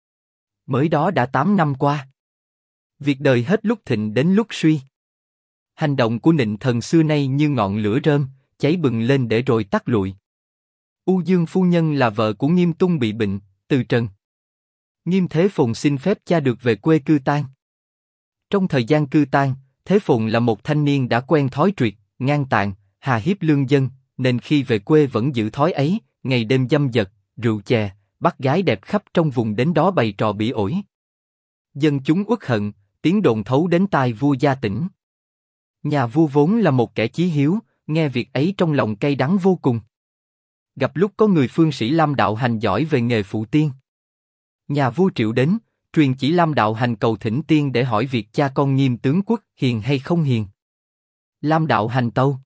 Mới đó đã 8 năm qua. Việc đời hết lúc thịnh đến lúc suy. Hành động của Nịnh Thần xưa nay như ngọn lửa rơm, cháy bừng lên để rồi tắt lụi. U Dương phu nhân là vợ của Nghiêm Tung bị bệnh, từ trần. Nghiêm Thế Phồn xin phép cha được về quê cư tang. Trong thời gian cư tang, Thế Phồn là một thanh niên đã quen thói triệt, ngang tàn, hà hiếp lương dân, nên khi về quê vẫn giữ thói ấy, ngày đêm dâm dật, rượu chè, bắt gái đẹp khắp trong vùng đến đó bày trò bỉ ổi. Dân chúng uất hận, tiếng đồn thấu đến tai vua Gia Tĩnh. Nhà vua vốn là một kẻ chí hiếu, nghe việc ấy trong lòng cay đắng vô cùng. Gặp lúc có người phương sĩ Lam Đạo Hành giỏi về nghề phụ tiên. Nhà vua triệu đến, truyền chỉ Lam Đạo Hành cầu thỉnh tiên để hỏi việc cha con Nghiêm tướng quốc hiền hay không hiền. Lam Đạo Hành tâu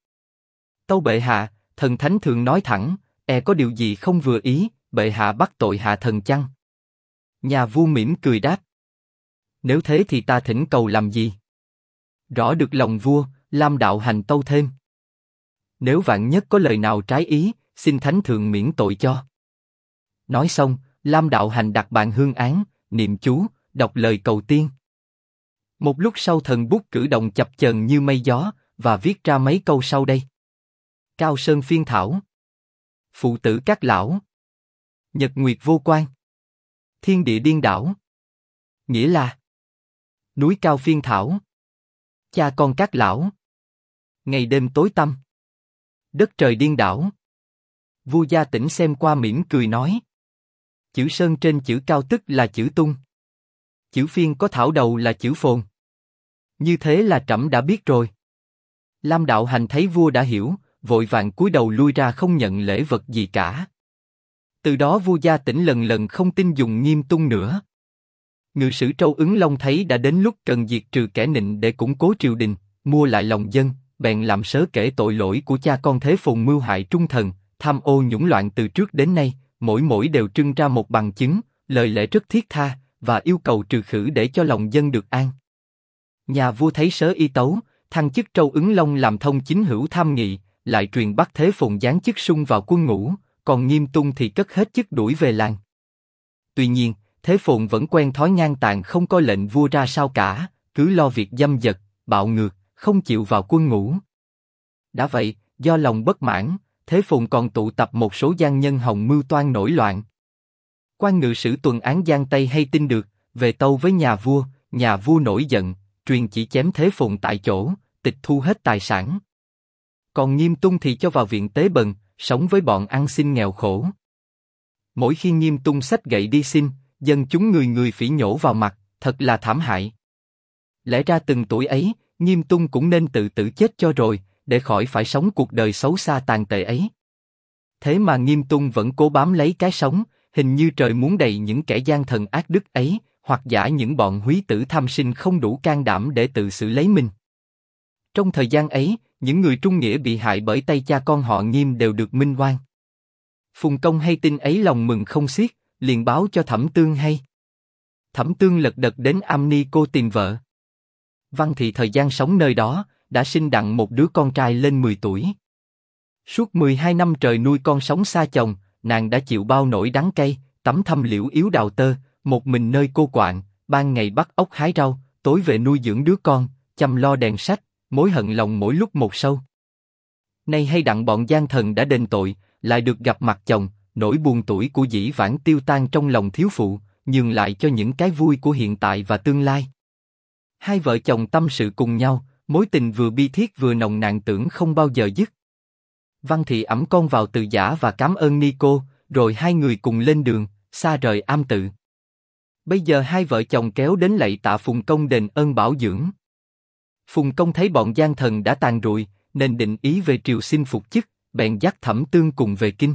bệ hạ, thần thánh thường nói thẳng, có điều gì không vừa ý, bệ hạ bắt tội hạ thần chăng? Nhà vua mỉm cười đáp, nếu thế thì ta thỉnh cầu làm gì? Rõ được lòng vua, Lam Đạo Hành tâu thêm, nếu vạn nhất có lời nào trái ý, xin thánh thượng miễn tội cho. Nói xong, Lam Đạo Hành đặt bàn hương án, niệm chú, đọc lời cầu tiên. Một lúc sau thần bút cử động chập chờn như mây gió, và viết ra mấy câu sau đây. Cao sơn phiên thảo, phụ tử các lão, nhật nguyệt vô quan, thiên địa điên đảo. Nghĩa là núi cao phiên thảo, cha con các lão, ngày đêm tối tăm, đất trời điên đảo. Vua Gia Tĩnh xem qua mỉm cười nói, chữ sơn trên chữ cao tức là chữ tung, chữ phiên có thảo đầu là chữ phồn. Như thế là trẫm đã biết rồi. Lam Đạo Hành thấy vua đã hiểu, vội vàng cúi đầu lui ra không nhận lễ vật gì cả. Từ đó vua Gia Tĩnh lần lần không tin dùng Nghiêm Tung nữa. Ngự sử Trâu Ứng Long thấy đã đến lúc cần diệt trừ kẻ nịnh để củng cố triều đình, mua lại lòng dân, bèn làm sớ kể tội lỗi của cha con Thế Phồn mưu hại trung thần, tham ô nhũng loạn từ trước đến nay, mỗi đều trưng ra một bằng chứng, lời lẽ rất thiết tha, và yêu cầu trừ khử để cho lòng dân được an. Nhà vua thấy sớ y tấu, thăng chức Trâu Ứng Long làm thông chính hữu tham nghị, lại truyền bắt Thế Phồn giáng chức sung vào quân ngũ, còn Nghiêm Tung thì cất hết chức đuổi về làng. Tuy nhiên, Thế Phồn vẫn quen thói ngang tàn không coi lệnh vua ra sao cả, cứ lo việc dâm dật, bạo ngược, không chịu vào quân ngũ. Đã vậy, do lòng bất mãn, Thế Phồn còn tụ tập một số gian nhân hòng mưu toan nổi loạn. Quan ngự sử tuần án Giang Tây hay tin được, về tâu với nhà vua nổi giận, truyền chỉ chém Thế Phồn tại chỗ, tịch thu hết tài sản. Còn Nghiêm Tung thì cho vào viện tế bần, sống với bọn ăn xin nghèo khổ. Mỗi khi Nghiêm Tung xách gậy đi xin, dân chúng người người phỉ nhổ vào mặt, thật là thảm hại. Lẽ ra từng tuổi ấy, Nghiêm Tung cũng nên tự tử chết cho rồi, để khỏi phải sống cuộc đời xấu xa tàn tệ ấy. Thế mà Nghiêm Tung vẫn cố bám lấy cái sống, hình như trời muốn đầy những kẻ gian thần ác đức ấy, hoặc giả những bọn húy tử tham sinh không đủ can đảm để tự xử lấy mình. Trong thời gian ấy, những người trung nghĩa bị hại bởi tay cha con họ Nghiêm đều được minh oan. Phùng Công hay tin ấy lòng mừng không xiết, liền báo cho Thẩm Tương hay. Thẩm Tương lật đật đến Am Ni Cô tìm vợ. Văn Thị thời gian sống nơi đó, đã sinh đặng một đứa con trai lên 10 tuổi. Suốt 12 năm trời nuôi con sống xa chồng, nàng đã chịu bao nỗi đắng cay, tắm thâm liễu yếu đào tơ, một mình nơi cô quạng, ban ngày bắt ốc hái rau, tối về nuôi dưỡng đứa con, chăm lo đèn sách, mối hận lòng mỗi lúc một sâu. Nay hay đặng bọn gian thần đã đền tội, lại được gặp mặt chồng, nỗi buồn tuổi của dĩ vãng tiêu tan trong lòng thiếu phụ, nhường lại cho những cái vui của hiện tại và tương lai. Hai vợ chồng tâm sự cùng nhau, mối tình vừa bi thiết vừa nồng nàn tưởng không bao giờ dứt. Văn Thị ẵm con vào từ giã và cảm ơn ni cô, rồi hai người cùng lên đường, xa rời am tự. Bây giờ hai vợ chồng kéo đến lạy tạ Phùng Công đền ơn bảo dưỡng. Phùng Công thấy bọn gian thần đã tàn rụi, nên định ý về triều xin phục chức, bèn dắt Thẩm Tương cùng về kinh.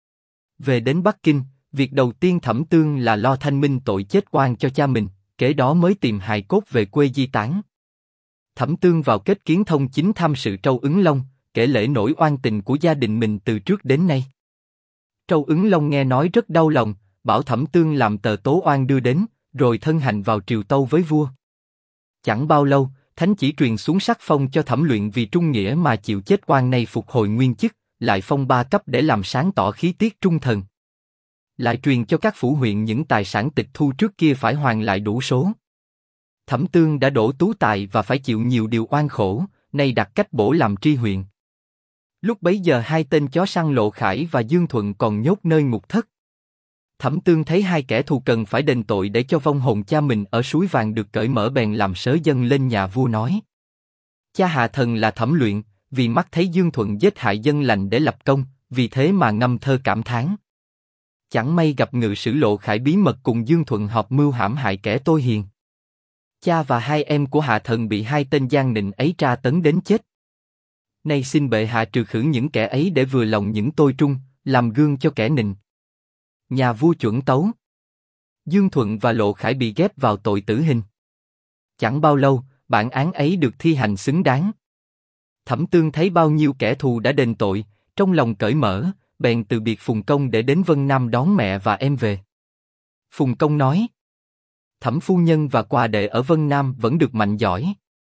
Về đến Bắc Kinh, việc đầu tiên Thẩm Tương là lo thanh minh tội chết oan cho cha mình, kế đó mới tìm hài cốt về quê di táng. Thẩm Tương vào kết kiến thông chính tham sự Trâu Ứng Long, kể lễ nỗi oan tình của gia đình mình từ trước đến nay. Trâu Ứng Long nghe nói rất đau lòng, bảo Thẩm Tương làm tờ tố oan đưa đến, rồi thân hành vào triều tâu với vua. Chẳng bao lâu, thánh chỉ truyền xuống sắc phong cho Thẩm Luyện vì trung nghĩa mà chịu chết oan này phục hồi nguyên chức, lại phong 3 cấp để làm sáng tỏ khí tiết trung thần. Lại truyền cho các phủ huyện những tài sản tịch thu trước kia phải hoàn lại đủ số. Thẩm Tương đã đổ tú tài và phải chịu nhiều điều oan khổ, nay đặt cách bổ làm tri huyện. Lúc bấy giờ hai tên chó săn Lộ Khải và Dương Thuận còn nhốt nơi ngục thất. Thẩm Tương thấy hai kẻ thù cần phải đền tội để cho vong hồn cha mình ở suối vàng được cởi mở bèn làm sớ dâng lên nhà vua nói: Cha hạ thần là Thẩm Luyện, vì mắt thấy Dương Thuận giết hại dân lành để lập công, vì thế mà ngâm thơ cảm thán. Chẳng may gặp ngự sử Lộ Khải bí mật cùng Dương Thuận họp mưu hãm hại kẻ tôi hiền. Cha và hai em của hạ thần bị hai tên gian nịnh ấy tra tấn đến chết. Nay xin bệ hạ trừ khử những kẻ ấy để vừa lòng những tôi trung, làm gương cho kẻ nịnh. Nhà vua chuẩn tấu. Dương Thuận và Lộ Khải bị ghép vào tội tử hình. Chẳng bao lâu, bản án ấy được thi hành xứng đáng. Thẩm Tương thấy bao nhiêu kẻ thù đã đền tội, trong lòng cởi mở, bèn từ biệt Phùng Công để đến Vân Nam đón mẹ và em về. Phùng Công nói: Thẩm phu nhân và quà đệ ở Vân Nam vẫn được mạnh giỏi.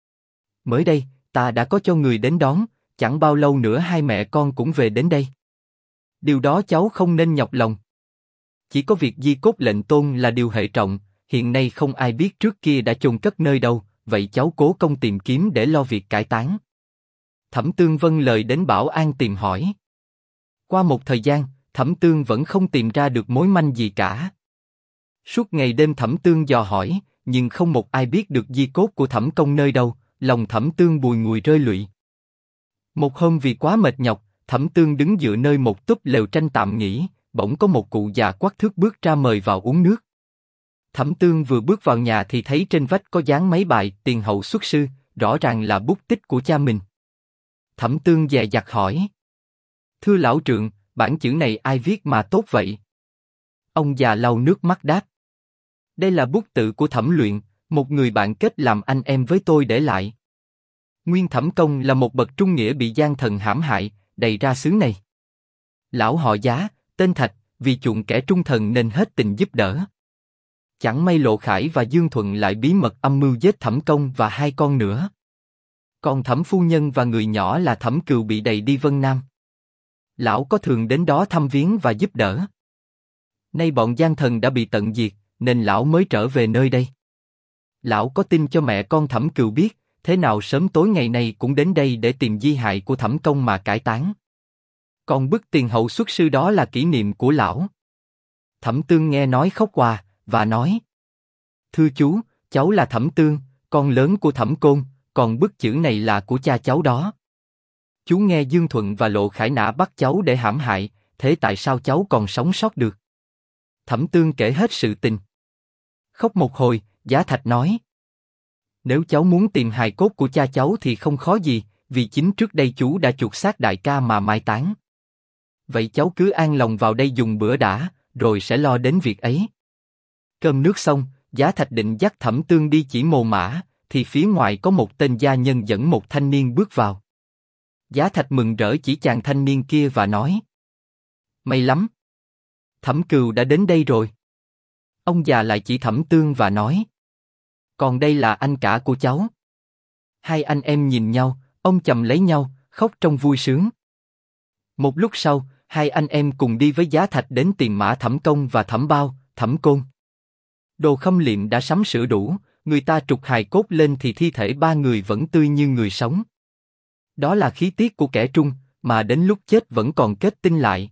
Mới đây, ta đã có cho người đến đón, chẳng bao lâu nữa hai mẹ con cũng về đến đây. Điều đó cháu không nên nhọc lòng. Chỉ có việc di cốt lệnh tôn là điều hệ trọng, hiện nay không ai biết trước kia đã chôn cất nơi đâu, vậy cháu cố công tìm kiếm để lo việc cải táng. Thẩm Tương vâng lời đến bảo an tìm hỏi. Qua một thời gian, Thẩm Tương vẫn không tìm ra được mối manh gì cả. Suốt ngày đêm Thẩm Tương dò hỏi, nhưng không một ai biết được di cốt của Thẩm Công nơi đâu, lòng Thẩm Tương bùi ngùi rơi lụy. Một hôm vì quá mệt nhọc, Thẩm Tương đứng dựa nơi một túp lều tranh tạm nghỉ, bỗng có một cụ già quắc thước bước ra mời vào uống nước. Thẩm Tương vừa bước vào nhà thì thấy trên vách có dán mấy bài tiền hậu xuất sư, rõ ràng là bút tích của cha mình. Thẩm Tương dè dặt hỏi: Thưa lão trượng, bản chữ này ai viết mà tốt vậy? Ông già lau nước mắt đáp: Đây là bút tự của Thẩm Luyện, một người bạn kết làm anh em với tôi để lại. Nguyên Thẩm Công là một bậc trung nghĩa bị gian thần hãm hại, đầy ra xứ này. Lão họ Giá, tên Thạch, vì chuộng kẻ trung thần nên hết tình giúp đỡ. Chẳng may Lộ Khải và Dương Thuận lại bí mật âm mưu giết Thẩm Công và hai con nữa. Còn Thẩm phu nhân và người nhỏ là Thẩm Cừu bị đày đi Vân Nam. Lão có thường đến đó thăm viếng và giúp đỡ. Nay bọn gian thần đã bị tận diệt, nên lão mới trở về nơi đây. Lão có tin cho mẹ con Thẩm Cừu biết, thế nào sớm tối ngày nay cũng đến đây để tìm di hại của Thẩm Công mà cải táng. Còn bức tiền hậu xuất sư đó là kỷ niệm của lão. Thẩm Tương nghe nói khóc òa, và nói: Thưa chú, cháu là Thẩm Tương, con lớn của Thẩm Côn, còn bức chữ này là của cha cháu đó. Chú nghe Dương Thuận và Lộ Khải Nã bắt cháu để hãm hại, thế tại sao cháu còn sống sót được? Thẩm Tương kể hết sự tình. Khóc một hồi, Giá Thạch nói: Nếu cháu muốn tìm hài cốt của cha cháu thì không khó gì, vì chính trước đây chú đã chuột xác đại ca mà mai táng. Vậy cháu cứ an lòng vào đây dùng bữa đã, rồi sẽ lo đến việc ấy. Cơm nước xong, Giá Thạch định dắt Thẩm Tương đi chỉ mồ mã, thì phía ngoài có một tên gia nhân dẫn một thanh niên bước vào. Giá Thạch mừng rỡ chỉ chàng thanh niên kia và nói: May lắm, Thẩm Cừu đã đến đây rồi. Ông già lại chỉ Thẩm Tương và nói: Còn đây là anh cả của cháu. Hai anh em nhìn nhau, ông chầm lấy nhau, khóc trong vui sướng. Một lúc sau, hai anh em cùng đi với Giá Thạch đến tìm Mã Thẩm Công và Thẩm Bao, Thẩm Côn. Đồ khâm liệm đã sắm sửa đủ, người ta trục hài cốt lên thì thi thể ba người vẫn tươi như người sống. Đó là khí tiết của kẻ trung, mà đến lúc chết vẫn còn kết tinh lại.